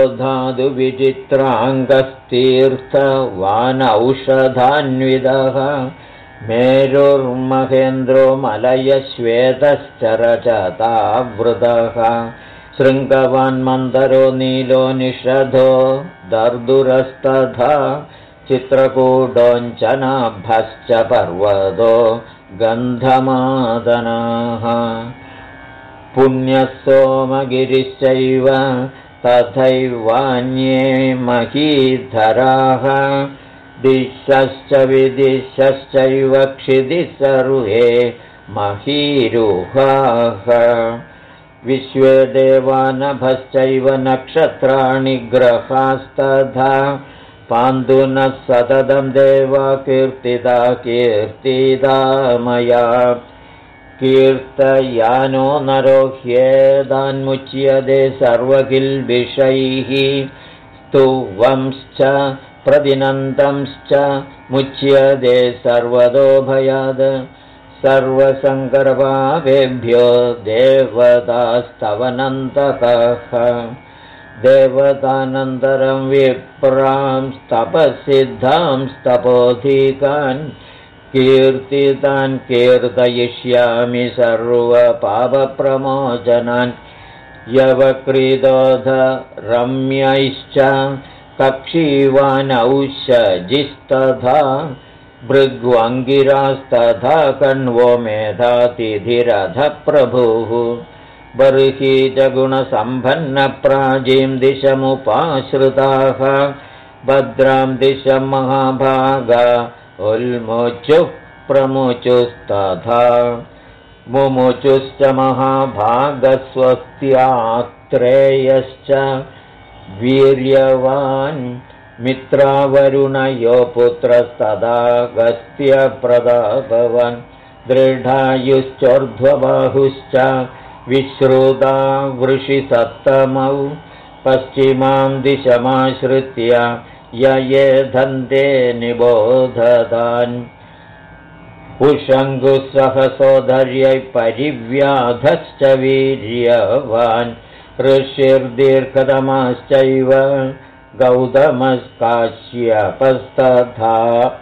धातुविचित्राङ्गस्तीर्थवानौषधान्वितः मेरुर्महेन्द्रो मलयश्वेतश्चरचतावृतः शृङ्गवान्मन्दरो नीलो निषधो दर्दुरस्तथा चित्रकूटोञ्चनाभश्च पर्वतो गन्धमादनाः पुण्यः सोमगिरिश्चैव तथैवान्ये महीधराः दिशश्च विदिशश्चैव क्षिदिः सर्वे महीरुहाः विश्वे देवानभश्चैव नक्षत्राणि ग्रहास्तथा पान्दुनः सततं देवा कीर्तिता कीर्तिता मया कीर्तयानो नरो ह्येदान्मुच्यते सर्वकिल्बिषैः स्तुवंश्च प्रतिनन्दंश्च मुच्यते सर्वतो भयात् सर्वसङ्करपापेभ्यो देवतास्तवनन्तकः देवतानन्तरं विप्रांस्तपसिद्धांस्तपोधिकान् कीर्तितान् कीर्तयिष्यामि सर्वपापप्रमोचनान् यवक्रीदोध रम्यैश्च कक्षीवानौषजिस्तथा भृग्वङ्गिरास्तथा कण्वो मेधातिथिरथप्रभुः बर्हि च गुणसम्पन्नप्राजीं दिशमुपाश्रिताः भद्रां दिशं महाभागा उल्मुचुः प्रमुचुस्तथा मुमुचुश्च महाभागस्वस्त्यात्रेयश्च वीर्यवान् मित्रावरुणयो पुत्रस्तदागस्त्यप्रदाभवन् दृढायुश्चोर्ध्वबाहुश्च विश्रुता वृषिसत्तमौ पश्चिमां दिशमाश्रित्य ययेधन्ते निबोधतान् उशङ्गुसहसोदर्यै परिव्याधश्च वीर्यवान् ऋषिर्दीर्घतमश्चैव गौतमस्काश्यपस्तथा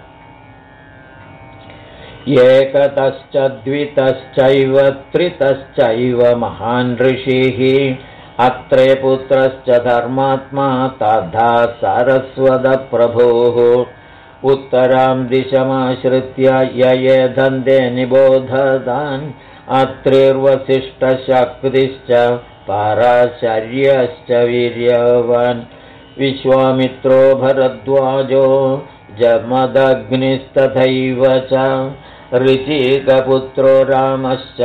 एकतश्च द्वितश्चैव त्रितश्चैव महान् ऋषिः अत्रे पुत्रश्च धर्मात्मा तथा सरस्वतप्रभुः उत्तरां दिशमाश्रित्य ययेधन्ते निबोधतान् अत्रिर्वसिष्ठशक्तिश्च पराशर्यश्च वीर्यवान् विश्वामित्रो भरद्वाजो जमदग्निस्तथैव च ऋचिकपुत्रो रामश्च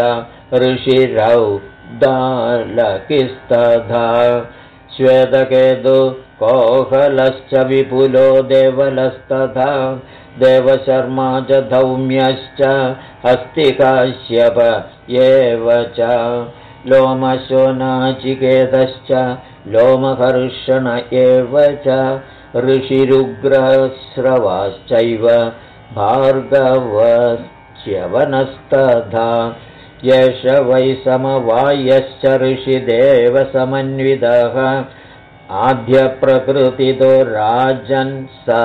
ऋषिरौद्दालकिस्तथा श्वेतकेतु कोहलश्च विपुलो देवलस्तथा देवशर्मा च धौम्यश्च हस्तिकाश्यप एव च लोमशो नाचिकेतश्च लोमहर्षण एव च ऋषिरुग्रश्रवाश्चैव भार्गवश्च्यवनस्तथा येष वै समवायश्च ऋषिदेवसमन्वितः आद्यप्रकृतितो राजन्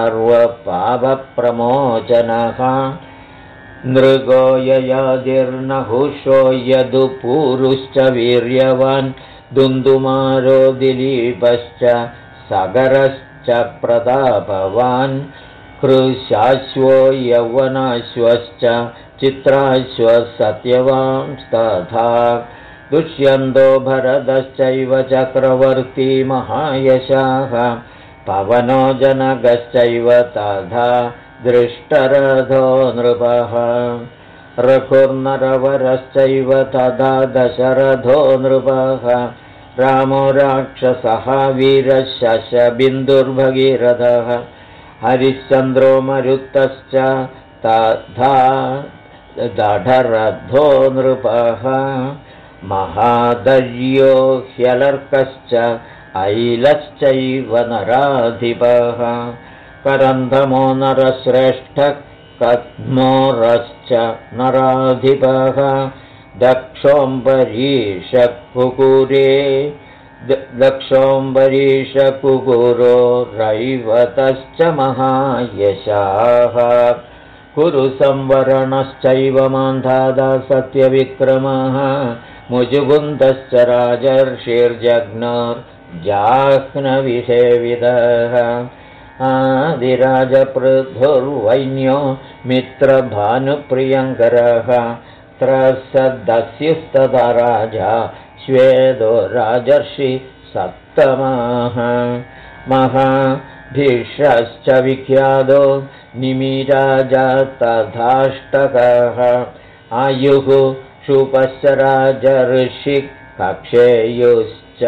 सर्वपापप्रमोचनः नृगो ययादिर्नहुषो यदुपूरुश्च वीर्यवान् दुन्दुमारो दिलीपश्च सगरश्च प्रतापवान् कृशाश्वो यौवनाश्वश्च चित्राश्वः सत्यवांस्तथा दुष्यन्तो भरतश्चैव चक्रवर्ती महायशाः पवनो जनकश्चैव तथा दृष्टरथो नृपः रघुर्नरवरश्चैव तथा दशरथो नृपः रामो राक्षसः वीरः शशबिन्दुर्भगीरथः हरिश्चन्द्रो मरुत्तश्च तथा दढरथो नृपः महादर्यो ह्यलर्कश्च ऐलश्चैव नराधिपः करन्धमो नरश्रेष्ठः कद्मोरश्च नराधिपः दक्षोऽम्बरीषकुकुरो रैवतश्च महायशाः कुरुसंवरणश्चैव मान्धाता सत्यविक्रमः मुजुकुन्दश्च राजर्षिर्जघ्नोर्जाह्नविसेवितः आदिराजपृथुर्वैन्यो मित्रभानुप्रियङ्करः त्रसदस्युस्तथा राजा श्वेदो राजर्षि सप्तमः महाभीषश्च विख्यातो निमिराजा तथाष्टकः आयुः शुपश्च राजर्षि कक्षेयुश्च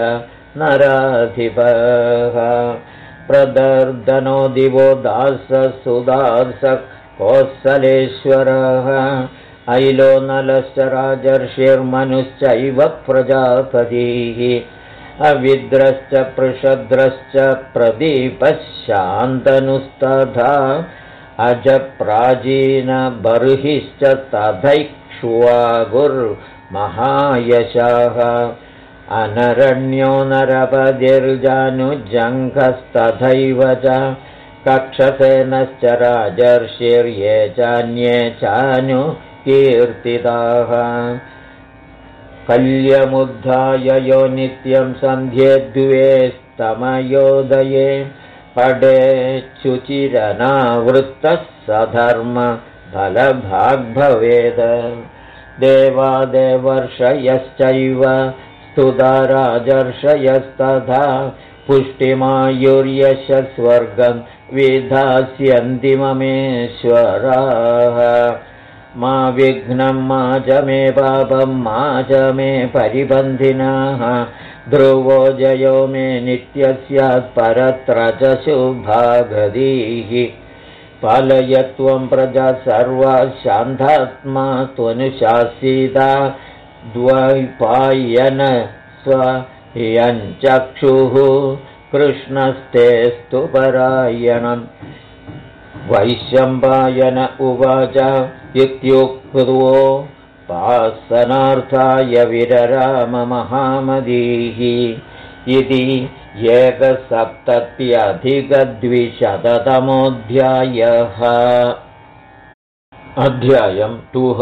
नराधिपः प्रदर्दनो दिवो दाससुदासः कोसलेश्वरः ऐलो नलश्च राजर्षिर्मनुश्चैव प्रजापतिः अविद्रश्च पृषद्रश्च प्रदीपः शान्तनुस्तथा अजप्राचीनबर्हिश्च तथैक्ष्वागुर्महायशाः अनरण्यो नरपतिर्जानुजङ्घस्तथैव च कक्षसेनश्च राजर्षिर्ये चान्ये चानुकीर्तिताः कल्यमुद्धाय यो नित्यं सन्ध्ये द्वे स्तमयोदये पडेच्छुचिरनावृत्तः सधर्मफलभाग्भवेत् देवादेवर्षयश्चैव स्तुता राजर्षयस्तथा पुष्टिमायुर्यशस्वर्गं विधास्यन्ति ममेश्वराः मा विघ्नं मा च मे पापं मा च मे परिबन्धिनः ध्रुवो जयो मे नित्यस्यात् परत्र च शुभागतिः पालयत्वं प्रजा सर्वा शान्तात्मा त्वनुशासिता द्वैपायन स्वयञ्चक्षुः कृष्णस्तेस्तु परायणम् वैशम्पायन उवाच इत्युक्तो पासनार्थाय विरराममहामदीः इति 1,720,200तमोऽध्यायः। अध्यायं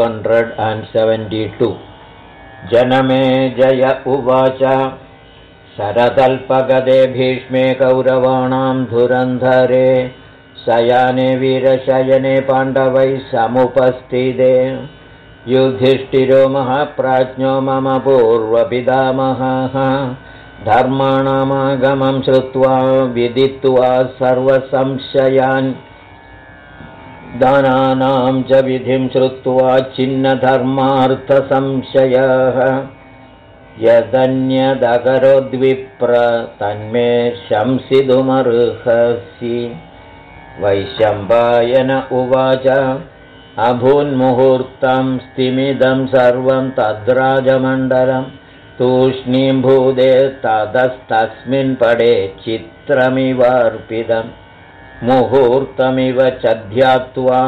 272 जनमेजय उवाच शरदल्पगदे भीष्मे कौरवाणां धुरन्धरे शयाने वीरशयने पाण्डवैः समुपस्थिते युधिष्ठिरो महाप्राज्ञो मम पूर्वपितामहः धर्माणामागमं श्रुत्वा विदित्वा सर्वसंशयान् दानानां च विधिं श्रुत्वा छिन्नधर्मार्थसंशयः यदन्यदकरोद्विप्र तन्मे शंसितुमर्हसि। वैशम्पायन उवाच अभून्मुहूर्तं स्थिमिदं सर्वं तद्राजमण्डलं तूष्णीम्भूते ततस्तस्मिन् पडे चित्रमिवार्पितं मुहूर्तमिव च ध्यात्वा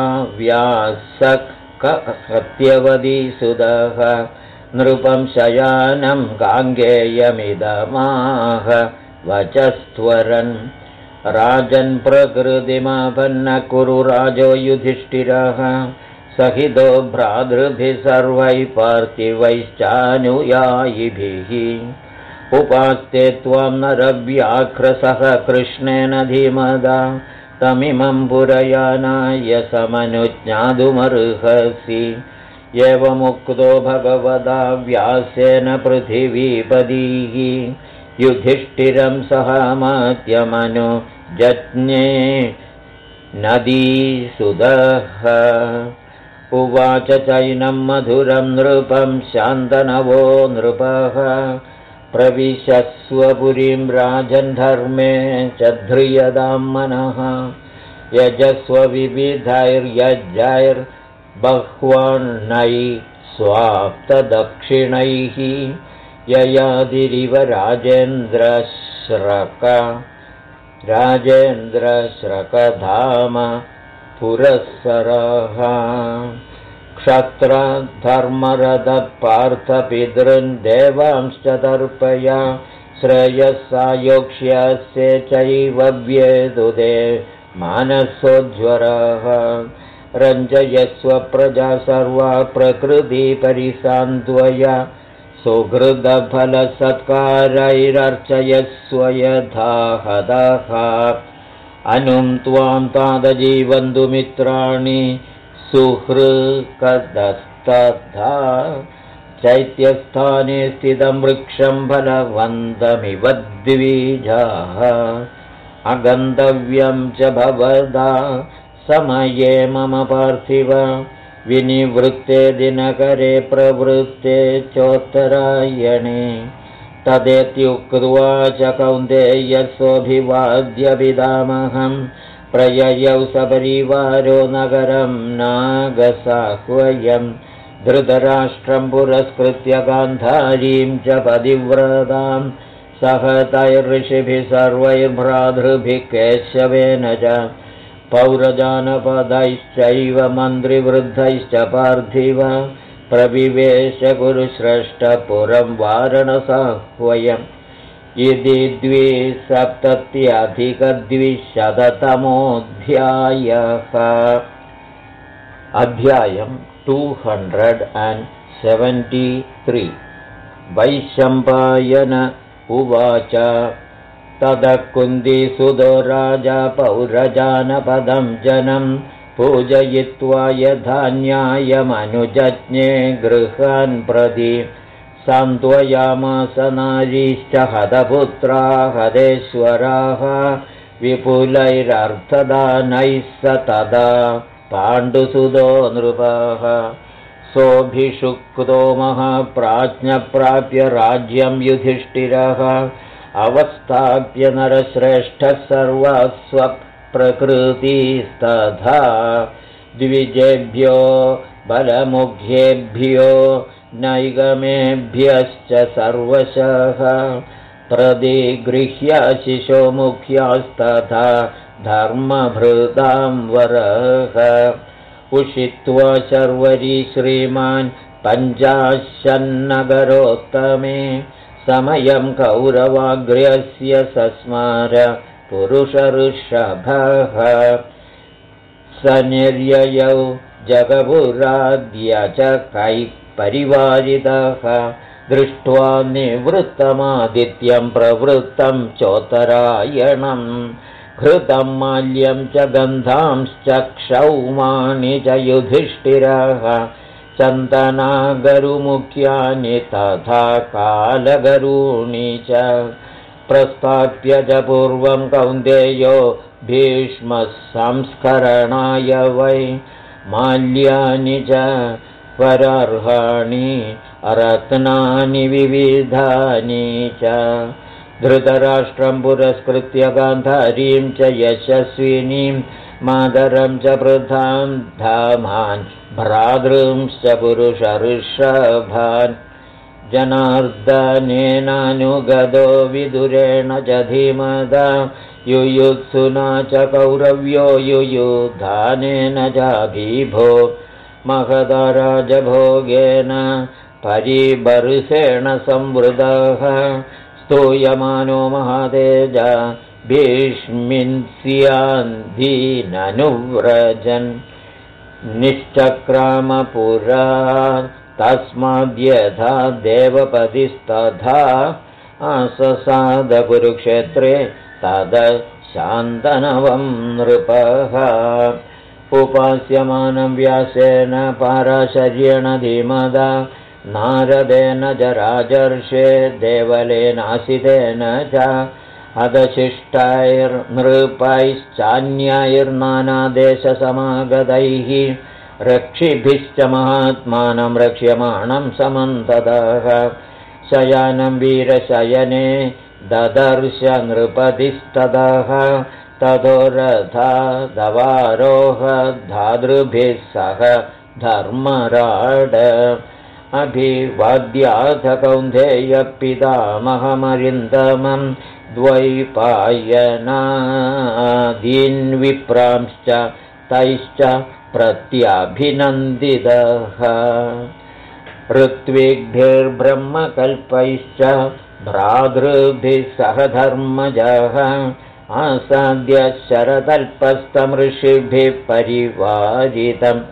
व्याससत्यवतीसुतः नृपं शयानं गाङ्गेयमिदमाह वचस्त्वरन् राजन् प्रकृतिमापन्न कुरु राजो युधिष्ठिरः सहितो भ्रातृभिः सर्वैः पार्थिवैश्चानुयायिभिः उपास्ते त्वां नरव्याघ्रसः कृष्णेन धीमदा तमिमं पुरयानाय समनुज्ञातुमर्हसि। एवमुक्तो भगवता व्यासेन पृथिवीपतिः युधिष्ठिरं सहामात्यमनुजज्ञे नदीसुतः उवाच चैनं मधुरं नृपं शान्तनवो नृपः प्रविशस्वपुरीं राजन् धर्मे च ध्रियतां मनः यजस्व विविधैर्यज्ञैर्बह्वन्नैः स्वाप्तदक्षिणैः ययादिरिव राजेन्द्रश्रकधाम पुरःसरः क्षत्रधर्मरथपार्थपितॄन् देवांश्च तर्पय श्रेयस्सायोक्ष्यस्य चैव व्येदुदे मानसोज्ज्वरः रञ्जयस्व प्रजा सर्वा प्रकृतिपरिसान्त्वय सुहृदफलसत्कारैरर्चयस्व यथा हदः अनुं त्वां तादजीवन्तु मित्राणि सुहृकदस्तथा चैत्यस्थाने स्थितं वृक्षं फलवन्तमिव द्विजाः अगन्तव्यं च भवदा समये मम पार्थिव विनिवृत्ते दिनकरे प्रवृत्ते चोत्तरायणे तदेत्युक्त्वा च कौन्तेयस्योऽभिवाद्य पितामहं प्रययौ सपरिवारो नगरं नागसाह्वयं धृतराष्ट्रं पुरस्कृत्य गान्धारीं च पतिव्रतां सह तैर्ऋषिभिः सर्वैर्भ्रातृभिः केशवेन च पौरजानपदैश्चैव मन्त्रिवृद्धैश्च पार्थिव प्रविवेश कुरुश्रेष्ठपुरं वारणसाह्वयम् इति 270,200तमोऽध्यायः। अध्यायं 273 वैशम्पायन उवाच ततः कुन्तीसुतो राजा पौरजानपदं जनं पूजयित्वा यथा न्यायमनुजज्ञे गृहान् प्रति सान्त्वयामास नारीश्च हतपुत्राः हतेश्वराः विपुलैरर्थदानैः स तदा पाण्डुसुतो नृपः सोऽभिषुक्तो महाप्राज्ञप्राप्य राज्यं युधिष्ठिरः अवस्थाप्य नरश्रेष्ठः सर्वस्वप्रकृतिस्तथा द्विजेभ्यो बलमुख्येभ्यो नैगमेभ्यश्च सर्वशः प्रतिगृह्य शिशो मुख्यास्तथा धर्मभृतां वरः उषित्वा शर्वरी श्रीमान् पञ्चाशन्नगरोत्तमे समयं कौरवाग्र्यस्य सस्मार पुरुषऋषभः स निर्ययौ जगपुराद्य च कैः परिवारितः दृष्ट्वा निवृत्तमादित्यं प्रवृत्तं चोत्तरायणं घृतं माल्यं च गन्धांश्च क्षौमानि च युधिष्ठिरः चन्दनागरुमुख्यानि तथा कालगरूणि च प्रस्थाप्य च पूर्वं कौन्तेयो भीष्मः संस्करणाय वै माल्यानि च वरार्हाणि रत्नानि विविधानि च धृतराष्ट्रं पुरस्कृत्य गान्धारीं च यशस्विनीं मातरं च वृद्धां धामान् भ्रातॄंश्च पुरुषऋषभान् जनार्दनेनानुगतो विदुरेण च धीमता युयुत्सुना च कौरव्यो युयुधानेन चाभिभो महदा राजभोगेन परिबर्षेण संवृतः स्तूयमानो महातेजा भीष्मिन्स्यान्धीननुव्रजन् निश्चक्रामपुरा तस्माद्यथा देवपतिस्तथा आससाद कुरुक्षेत्रे तद शान्तनवं नृपः उपास्यमानं व्यासेन पाराशर्येण धीमदा नारदेन च राजर्षे देवलेनासितेन च अदशिष्टैर्नृपैश्चान्यैर्नानादेशसमागतैः रक्षिभिश्च महात्मानं रक्ष्यमाणं समन्ततः शयानं वीरशयने ददर्श नृपतिस्ततः ततो रथा दवारोह धातृभिः सह धर्मराड अभिवाद्याथ कौन्तेय पितामहमरिन्दमं द्वैपायनादीन् विप्रांश्च तैश्च प्रत्यभिनन्दितः ऋत्विग्भिर्ब्रह्मकल्पैश्च भ्रातृभिः सह धर्मजः आसाद्य शरतल्पस्तमृषिभिः परिवारितम्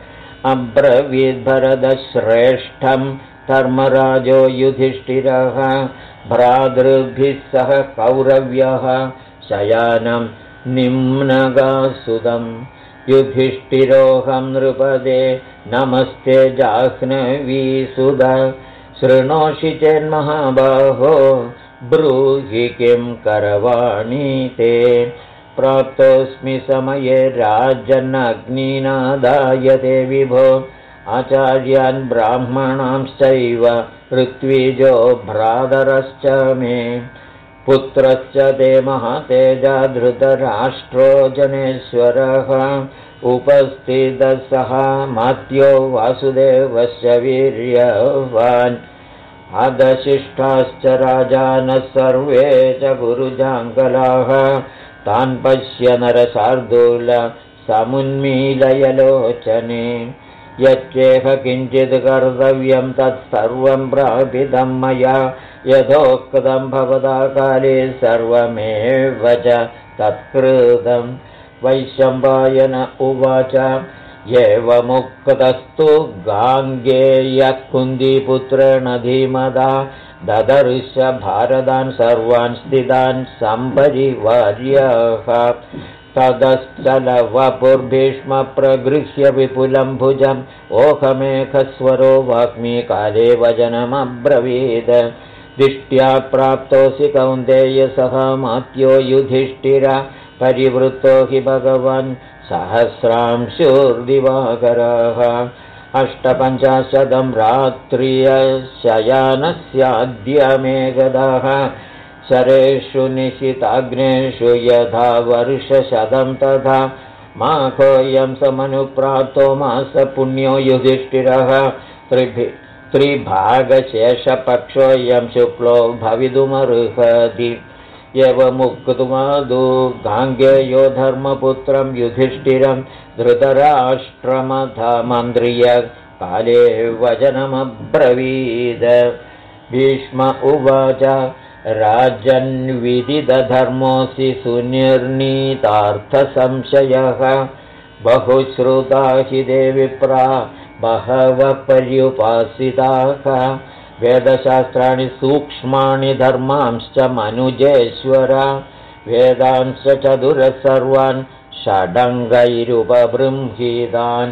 अब्रवीद्भरतश्रेष्ठं धर्मराजो युधिष्ठिरः भ्रातृभिः सह कौरव्यः शयानं निम्नगासुदम् युधिष्ठिरोऽहं नृपदे नमस्ते जाह्नवीसुद शृणोषि चेन्महाबाहो ब्रूहि किं करवाणि ते प्राप्तोऽस्मि समये राजन्नग्निनादायते विभो आचार्यान् ब्राह्मणांश्चैव ऋत्विजो भ्रातरश्च मे पुत्रश्च ते महातेजा धृतराष्ट्रो जनेश्वरः उपस्थितः सः मात्यो वासुदेवस्य वीर्यवान् अदशिष्टाश्च राजानः सर्वे च गुरुजाङ्गलाः तान् पश्य नरशार्दूल समुन्मीलयलोचने यच्चेह किञ्चित् कर्तव्यं तत्सर्वं प्रापितं मया यथोक्तं भवता काले सर्वमेव च तत्कृतं वैशम्पायन उवाच एवमुक्तस्तु गाङ्गेयः कुन्तीपुत्रेण धीमता ददर्श भारतान् सर्वान् स्थितान् सम्परिवार्यः ततश्चलवपुर्भीष्मप्रगृह्य विपुलं भुजम् ओहमेघस्वरो वाग्मी काले वचनमब्रवीद दिष्ट्या प्राप्तोऽसि कौन्तेय सह मात्यो युधिष्ठिर परिवृत्तो हि भगवान् सहस्रांशुर्दिवाकरः 850 रात्रियशयानस्याद्यमेकदः शरेषु निशिताग्नेषु यथा वर्षशतं तथा माघोऽयं समनुप्राप्तो मास पुण्यो युधिष्ठिरः त्रिभागशेषपक्षोऽयं शुक्लो भवितुमर्हति एवमुक्त्वादु गाङ्गेयो धर्मपुत्रं युधिष्ठिरं धृतराष्ट्रमथमन्त्र्य काले वचनमब्रवीद भीष्म उवाच राजन्विदितधर्मोऽसि सुनिर्णीतार्थसंशयः बहुश्रुता हि ते विप्रा बहवः पर्युपासिताः वेदशास्त्राणि सूक्ष्माणि धर्मांश्च मनुजेश्वर वेदांश्च चतुरः सर्वान् षडङ्गैरुपबृंहितान्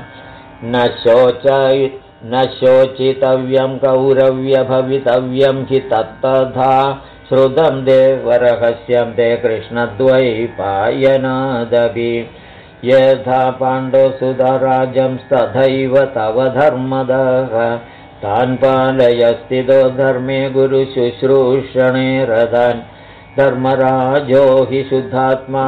न शोचितव्यं कौरव्यभवितव्यं हि तत्तथा श्रुतं देवरहस्यं ते कृष्णद्वैपायनादपि यथा पाण्डवसुतराजं तथैव तव धर्मदः तान् पालय स्थितो धर्मे गुरुशुश्रूषणे रतान् धर्मराजो हि शुद्धात्मा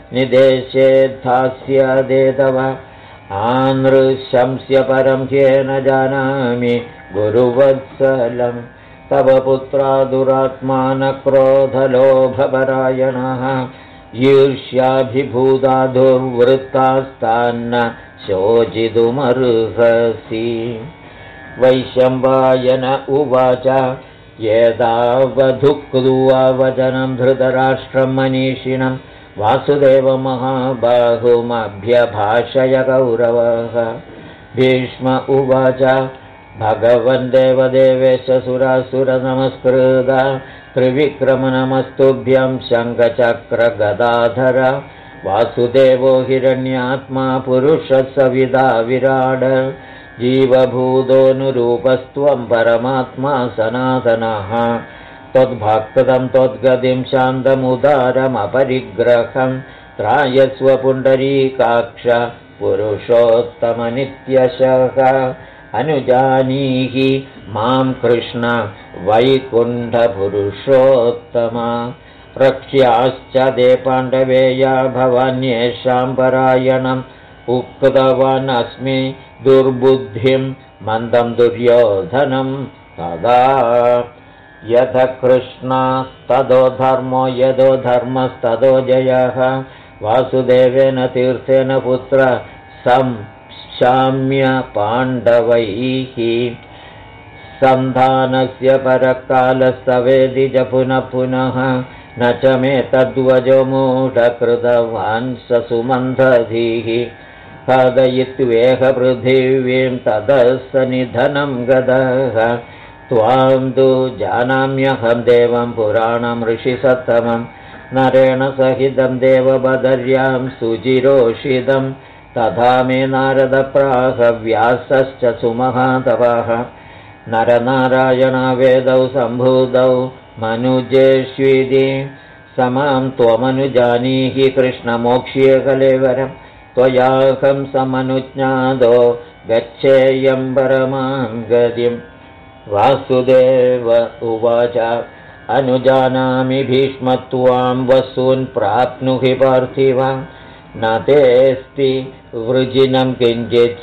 निदेशेद्धास्यदेतव आनृशंस्य परं ह्येन जानामि गुरुवत्सलं तव पुत्रा दुरात्मान क्रोधलोभपरायणः ईर्ष्याभिभूता दुर्वृत्तास्तान्न शोचितुमर्हसि वैशम्पायन उवाच एतावधुक्त्वा वचनं धृतराष्ट्रं मनीषिणं वासुदेवमहाबाहुमभ्यभाषय कौरवः भीष्म उवाच भगवन् देवदेवेश सुरासुरनमस्कृत त्रिविक्रमनमस्तुभ्यं शङ्खचक्रगदाधर वासुदेवो हिरण्यात्मा पुरुषः सविता विराड जीवभूतोऽनुरूपस्त्वं परमात्मा सनातनः त्वद्भक्तं त्वद्गतिं शान्तमुदारमपरिग्रहं त्रायस्व पुण्डरीकाक्ष पुरुषोत्तमनित्यशः अनुजानीहि मां कृष्ण वैकुण्ठपुरुषोत्तम रक्ष्याश्च ते पाण्डवेया भवान्येषां परायणम् उक्तवान् अस्मि दुर्बुद्धिं मन्दं दुर्योधनं तदा यथ कृष्णस्ततो धर्मो यदो धर्मस्ततो जयः वासुदेवेन तीर्थेन पुत्र संशाम्य पाण्डवैः सन्धानस्य परकालस्तवेदि च पुनः पुनः न च मे तद्वजो मूढकृतवान् स सुमन्थधीः खादयित्वेह पृथिवीं ततः स निधनं गतः त्वां तु जानाम्यहं देवं पुराणं ऋषिसत्तमं नरेण सहितं देवबदर्यां सुचिरोषितं तथा मे नारदप्राह व्यासश्च सुमहातपः नरनारायणवेदौ सम्भूतौ मनुजेष्विति समां त्वमनुजानीहि कृष्णमोक्ष्ये कलेवरं त्वयाहं समनुज्ञातो गच्छेयं परमां गतिं वासुदेव उवाच अनुजानामि भीष्म त्वां वसून् प्राप्नुहि पार्थिव न तेऽस्ति वृजिनं किञ्चित्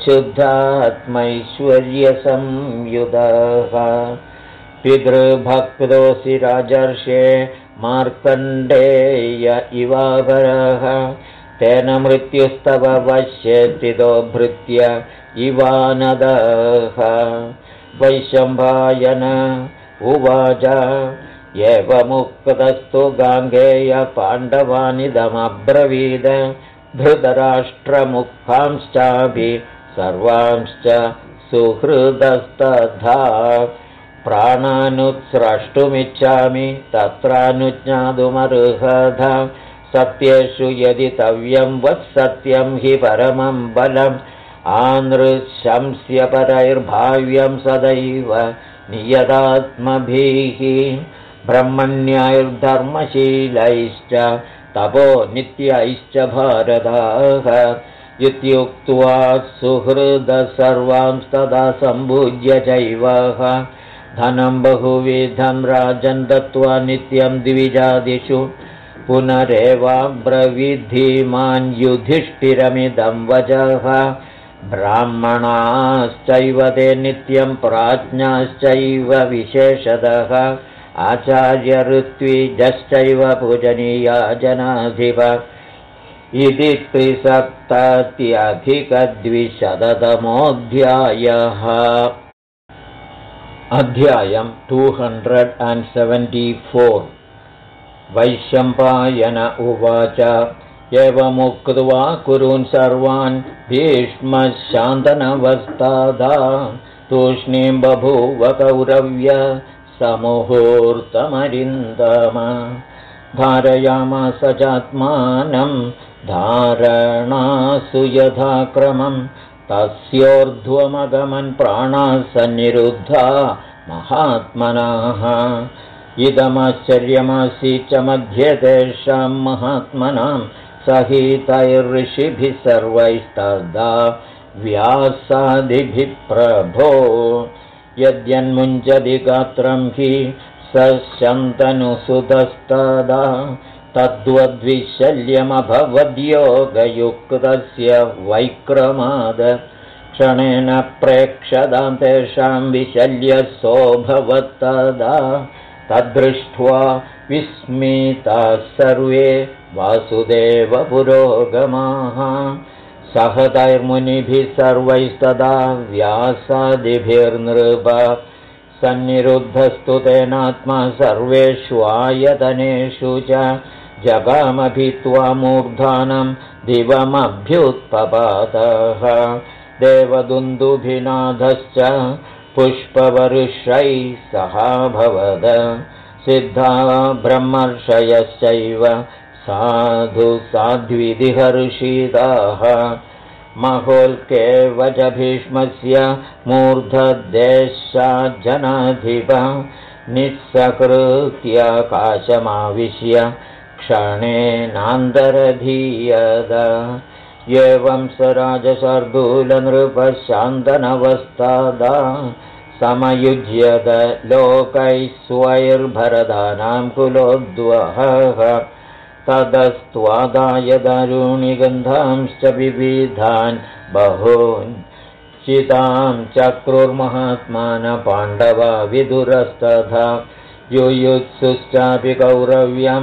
शुद्धात्मैश्वर्यसंयुतः पितृभक्तोऽसि राजर्षे मार्कण्डेय इवावरः तेन मृत्युस्तव वश्ये स्थितो भृत्य इवानदः वैशम्पायन उवाच एवमुक्तस्तु गाङ्गेय पाण्डवानिदमब्रवीद धृतराष्ट्रमुखांश्चापि सर्वांश्च सुहृदस्तथा प्राणानुत्स्रष्टुमिच्छामि तत्रानुज्ञातुमर्हथ सत्येषु यदि तव्यं वत्सत्यं हि परमं बलम् आनृशंस्य परैर्भाव्यं सदैव नियतात्मभिः ब्रह्मण्यैर्धर्मशीलैश्च तपो नित्यैश्च भारताः इत्युक्त्वा सुहृदः सर्वांस्तदा सम्भुज्य चैवः धनं बहुविधं राजन् दत्त्वा नित्यं द्विजादिषु पुनरेवाब्रवीद्धीमान् युधिष्ठिरमिदं वचः ब्राह्मणाश्चैव ते नित्यं प्राज्ञाश्चैव विशेषतः आचार्यऋत्विजश्चैव पूजनीया जनाधिप इति 370-द्विशततमोऽध्यायः अध्यायं 274 वैशम्पायन उवाच एवमुक्त्वा कुरून् सर्वान् भीष्मः शान्तनवस्तादा तूष्णीं बभूव कौरव्य समुहूर्तमरिन्दम धारयामास चात्मानं धारणासु यथाक्रमं तस्योर्ध्वमगमन् प्राणाः सन्निरुद्धा महात्मनः इदमाश्चर्यमासीच्च मध्ये तेषां महात्मनां सहितैर्षिभिः सर्वैस्तदा व्यासादिभिः प्रभो यद्यन्मुञ्चति गात्रं हि स शन्तनुसुतस्तदा तद्वद्विशल्यमभवद्योगयुक्तस्य वैक्रमाद क्षणेन प्रेक्षदां तेषां विशल्यसोऽभवत्तदा तद्दृष्ट्वा विस्मिताः सर्वे वासुदेवपुरोगमाः सहतैर्मुनिभिः सर्वैस्तदा व्यासादिभिर्नृप सन्निरुद्धस्तु तेनात्मा सर्वेषु आयतनेषु च जगामभित्वा मूर्धानं दिवमभ्युत्पपातः देवदुन्दुभिनाथश्च पुष्पवर्षैः सहाभवद सिद्धा ब्रह्मर्षयश्चैव साधु साध्विधिहर्षिताः महोल्केवच भीष्मस्य मूर्धदेशाज्जनाधिप निःसकृत्याकाशमाविश्य क्षणेनान्तरधीयत एवं स राजशार्दूलनृपः शान्तनवस्तादा समयुज्यत लोकैः स्वैर्भरदानां कुलोद्वहः ततस्त्वादाय दारुणिगन्धांश्च विविधान् बहून् चितां चक्रुर्महात्मानः पाण्डवा विदुरस्तथा युयुत्सुश्चापि कौरव्यं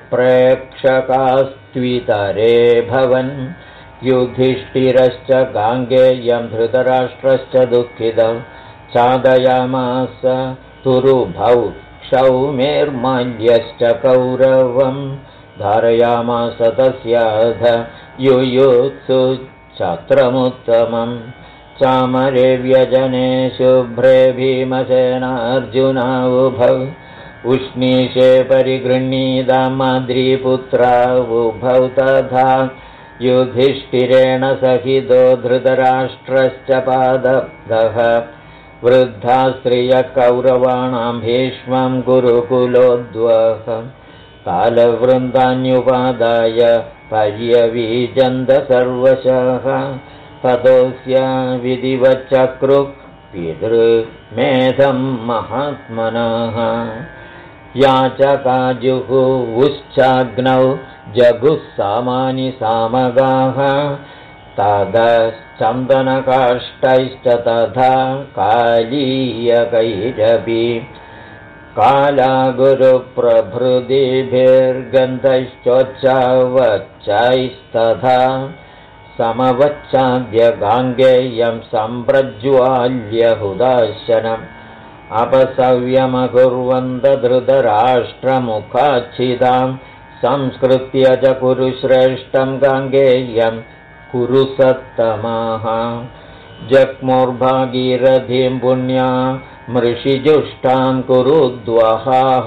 प्रेक्षकास्त्वितरे भवन् युधिष्ठिरश्च गाङ्गेयं धृतराष्ट्रश्च दुःखितौ चादयामास तुरुभौ क्षौमेर्माल्यश्च कौरवम् धारयामास तस्याध युयुत्सु छत्रमुत्तमम् चामरे व्यजने शुभ्रे भीमसेनार्जुनावुभौ उष्णीषे परिगृह्णीता माद्रीपुत्रावुभौ तथा युधिष्ठिरेण सहितो धृतराष्ट्रश्च पादब्धः वृद्धा स्त्रियः कौरवाणां भीष्मं गुरुकुलोद्वह कालवृन्दान्युपादाय पर्यवीजन्त सर्वशः ततोऽस्य विधिवच्चक्रुः पितृमेधं महात्मनः याचकाजुहुश्चाग्नौ जगुः सामानि सामगाः ततश्चन्दनकाष्ठैश्च तथा कालीयकैरपि कालागुरुप्रभृतिभिर्गन्धैश्चोच्चावच्चैस्तथा समवच्चाद्य गाङ्गेयं सम्प्रज्वाल्य हुदाशनम् अपसव्यमकुर्वन्त धृतराष्ट्रमुखाच्छिदां संस्कृत्य च कुरुश्रेष्ठं गाङ्गेयं कुरु सत्तमाः जग्मुर्भागीरथीं पुण्या मृषिजुष्टां कुरुद्वहाः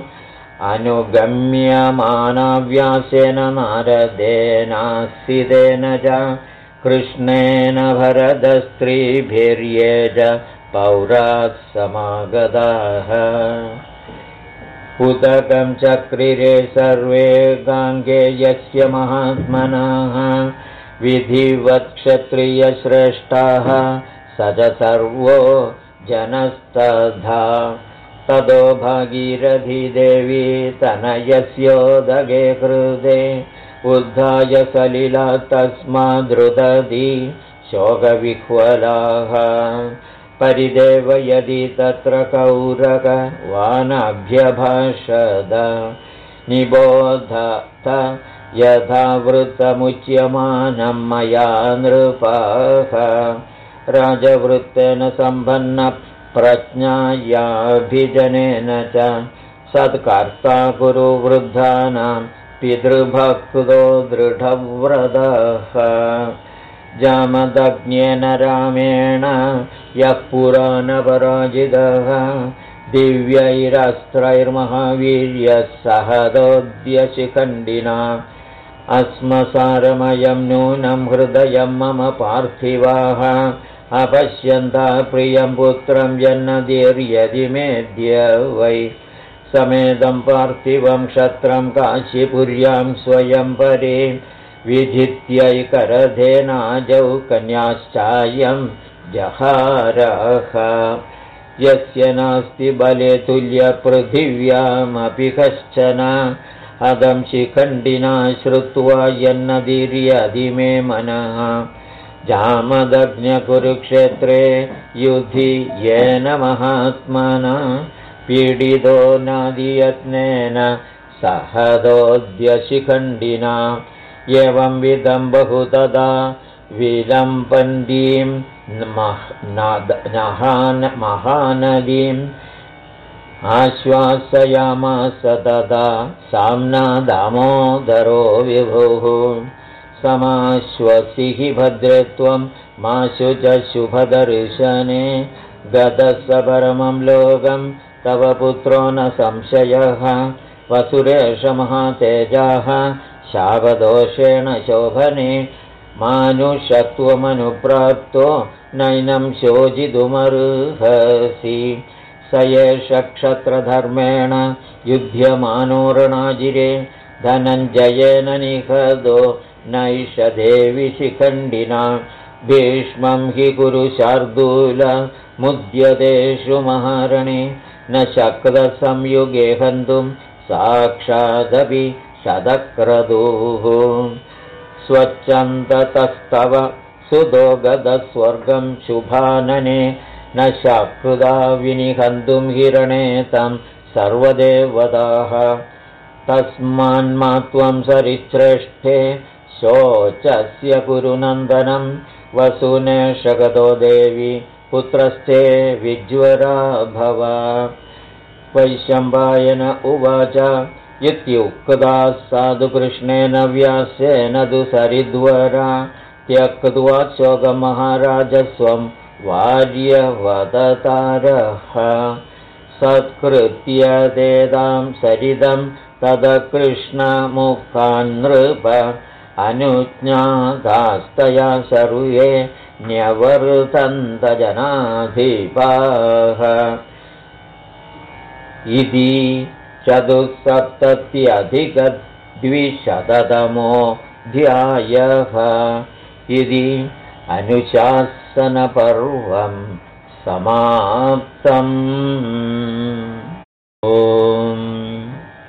अनुगम्यमानाव्यासेन नारदेनासितेन च कृष्णेन भरतस्त्रीभिर्ये च पौराः समागताः उदकं चक्रिरे सर्वे गाङ्गेयस्य महात्मनः विधिवत्क्षत्रियश्रेष्ठाः स च सर्वो जनस्तथा ततो भागीरथी देवी तनयस्योदगे कृते उद्धाय सलिला तस्माद्रुदती शोकविह्वलाः परिदेवयति तत्र कौरकवानभ्यभाषद निबोधत यथा वृत्तमुच्यमानं मया नृपः राजवृत्तेन सम्पन्न प्रज्ञायाभिजनेन च सत्कर्ता कुरु वृद्धानां पितृभक्तो दृढव्रतः जामदग्न्येन रामेण यः पुराणपराजितः दिव्यैरस्त्रैर्महावीर्यः सहदोद्यशिखण्डिना अस्मसारमयं नूनं हृदयं मम पार्थिवाः अपश्यन्ता प्रियं पुत्रं यन्नदीर्यदि मेद्य वै समेदं पार्थिवं क्षत्रं काशीपुर्यां स्वयं परे विजित्यैकरथेनाजौ कन्याश्चायं जहारः यस्य नास्ति बले तुल्यपृथिव्यामपि कश्चन अदं शिखण्डिना श्रुत्वा यन्नदीर्यदि मे मनः जामदग्न्यकुरुक्षेत्रे युधि येन महात्मना पीडितो नादियत्नेन सहदोद्यशिखण्डिना एवं विधं बहुतदा विलम्पन्तीं महानदीम् आश्वासयामास तदा साम्ना दामोदरो विभुः समाश्वसिः भद्रे त्वं माशु च शुभदर्शने गतस्य परमं लोकं तव पुत्रो न संशयः वसुरेश महातेजाः शापदोषेण शोभने मानुषत्वमनुप्राप्तो नैनं शोचितुमर्हसि स एष क्षत्रधर्मेण युध्यमानो रणाजिरे धनञ्जयेन निहतो नैष देवि शिखण्डिना भीष्मं हि कुरु शार्दूल मुद्यतेषु महारणे न शक्रसंयुगे हन्तुं साक्षादपि शतक्रतुः स्वच्छन्दतस्तव सुतो गतस्वर्गं शुभानने न शकृदा विनिहन्तुं हिरणे तं सर्वदेवताः तस्मान्मा त्वं सरिश्रेष्ठे शोचस्य कुरु नन्दनं वसुनेशगतो देवी पुत्रस्ते विज्वरा भव वैशम्पायन उवाच इत्युक्ता साधुकृष्णेन व्यासेन तु सरिद्वरा त्यक्त्वा शोकमहाराजस्वं वार्यवदतारः सत्कृत्य तेदां सरिदं तद कृष्णमुखान् नृप अनुज्ञातास्तया सर्वे न्यवर्तन्तजनाधिपाः इति 472तमोऽध्यायः इति अनुशासनपर्वं समाप्तम्। ॐ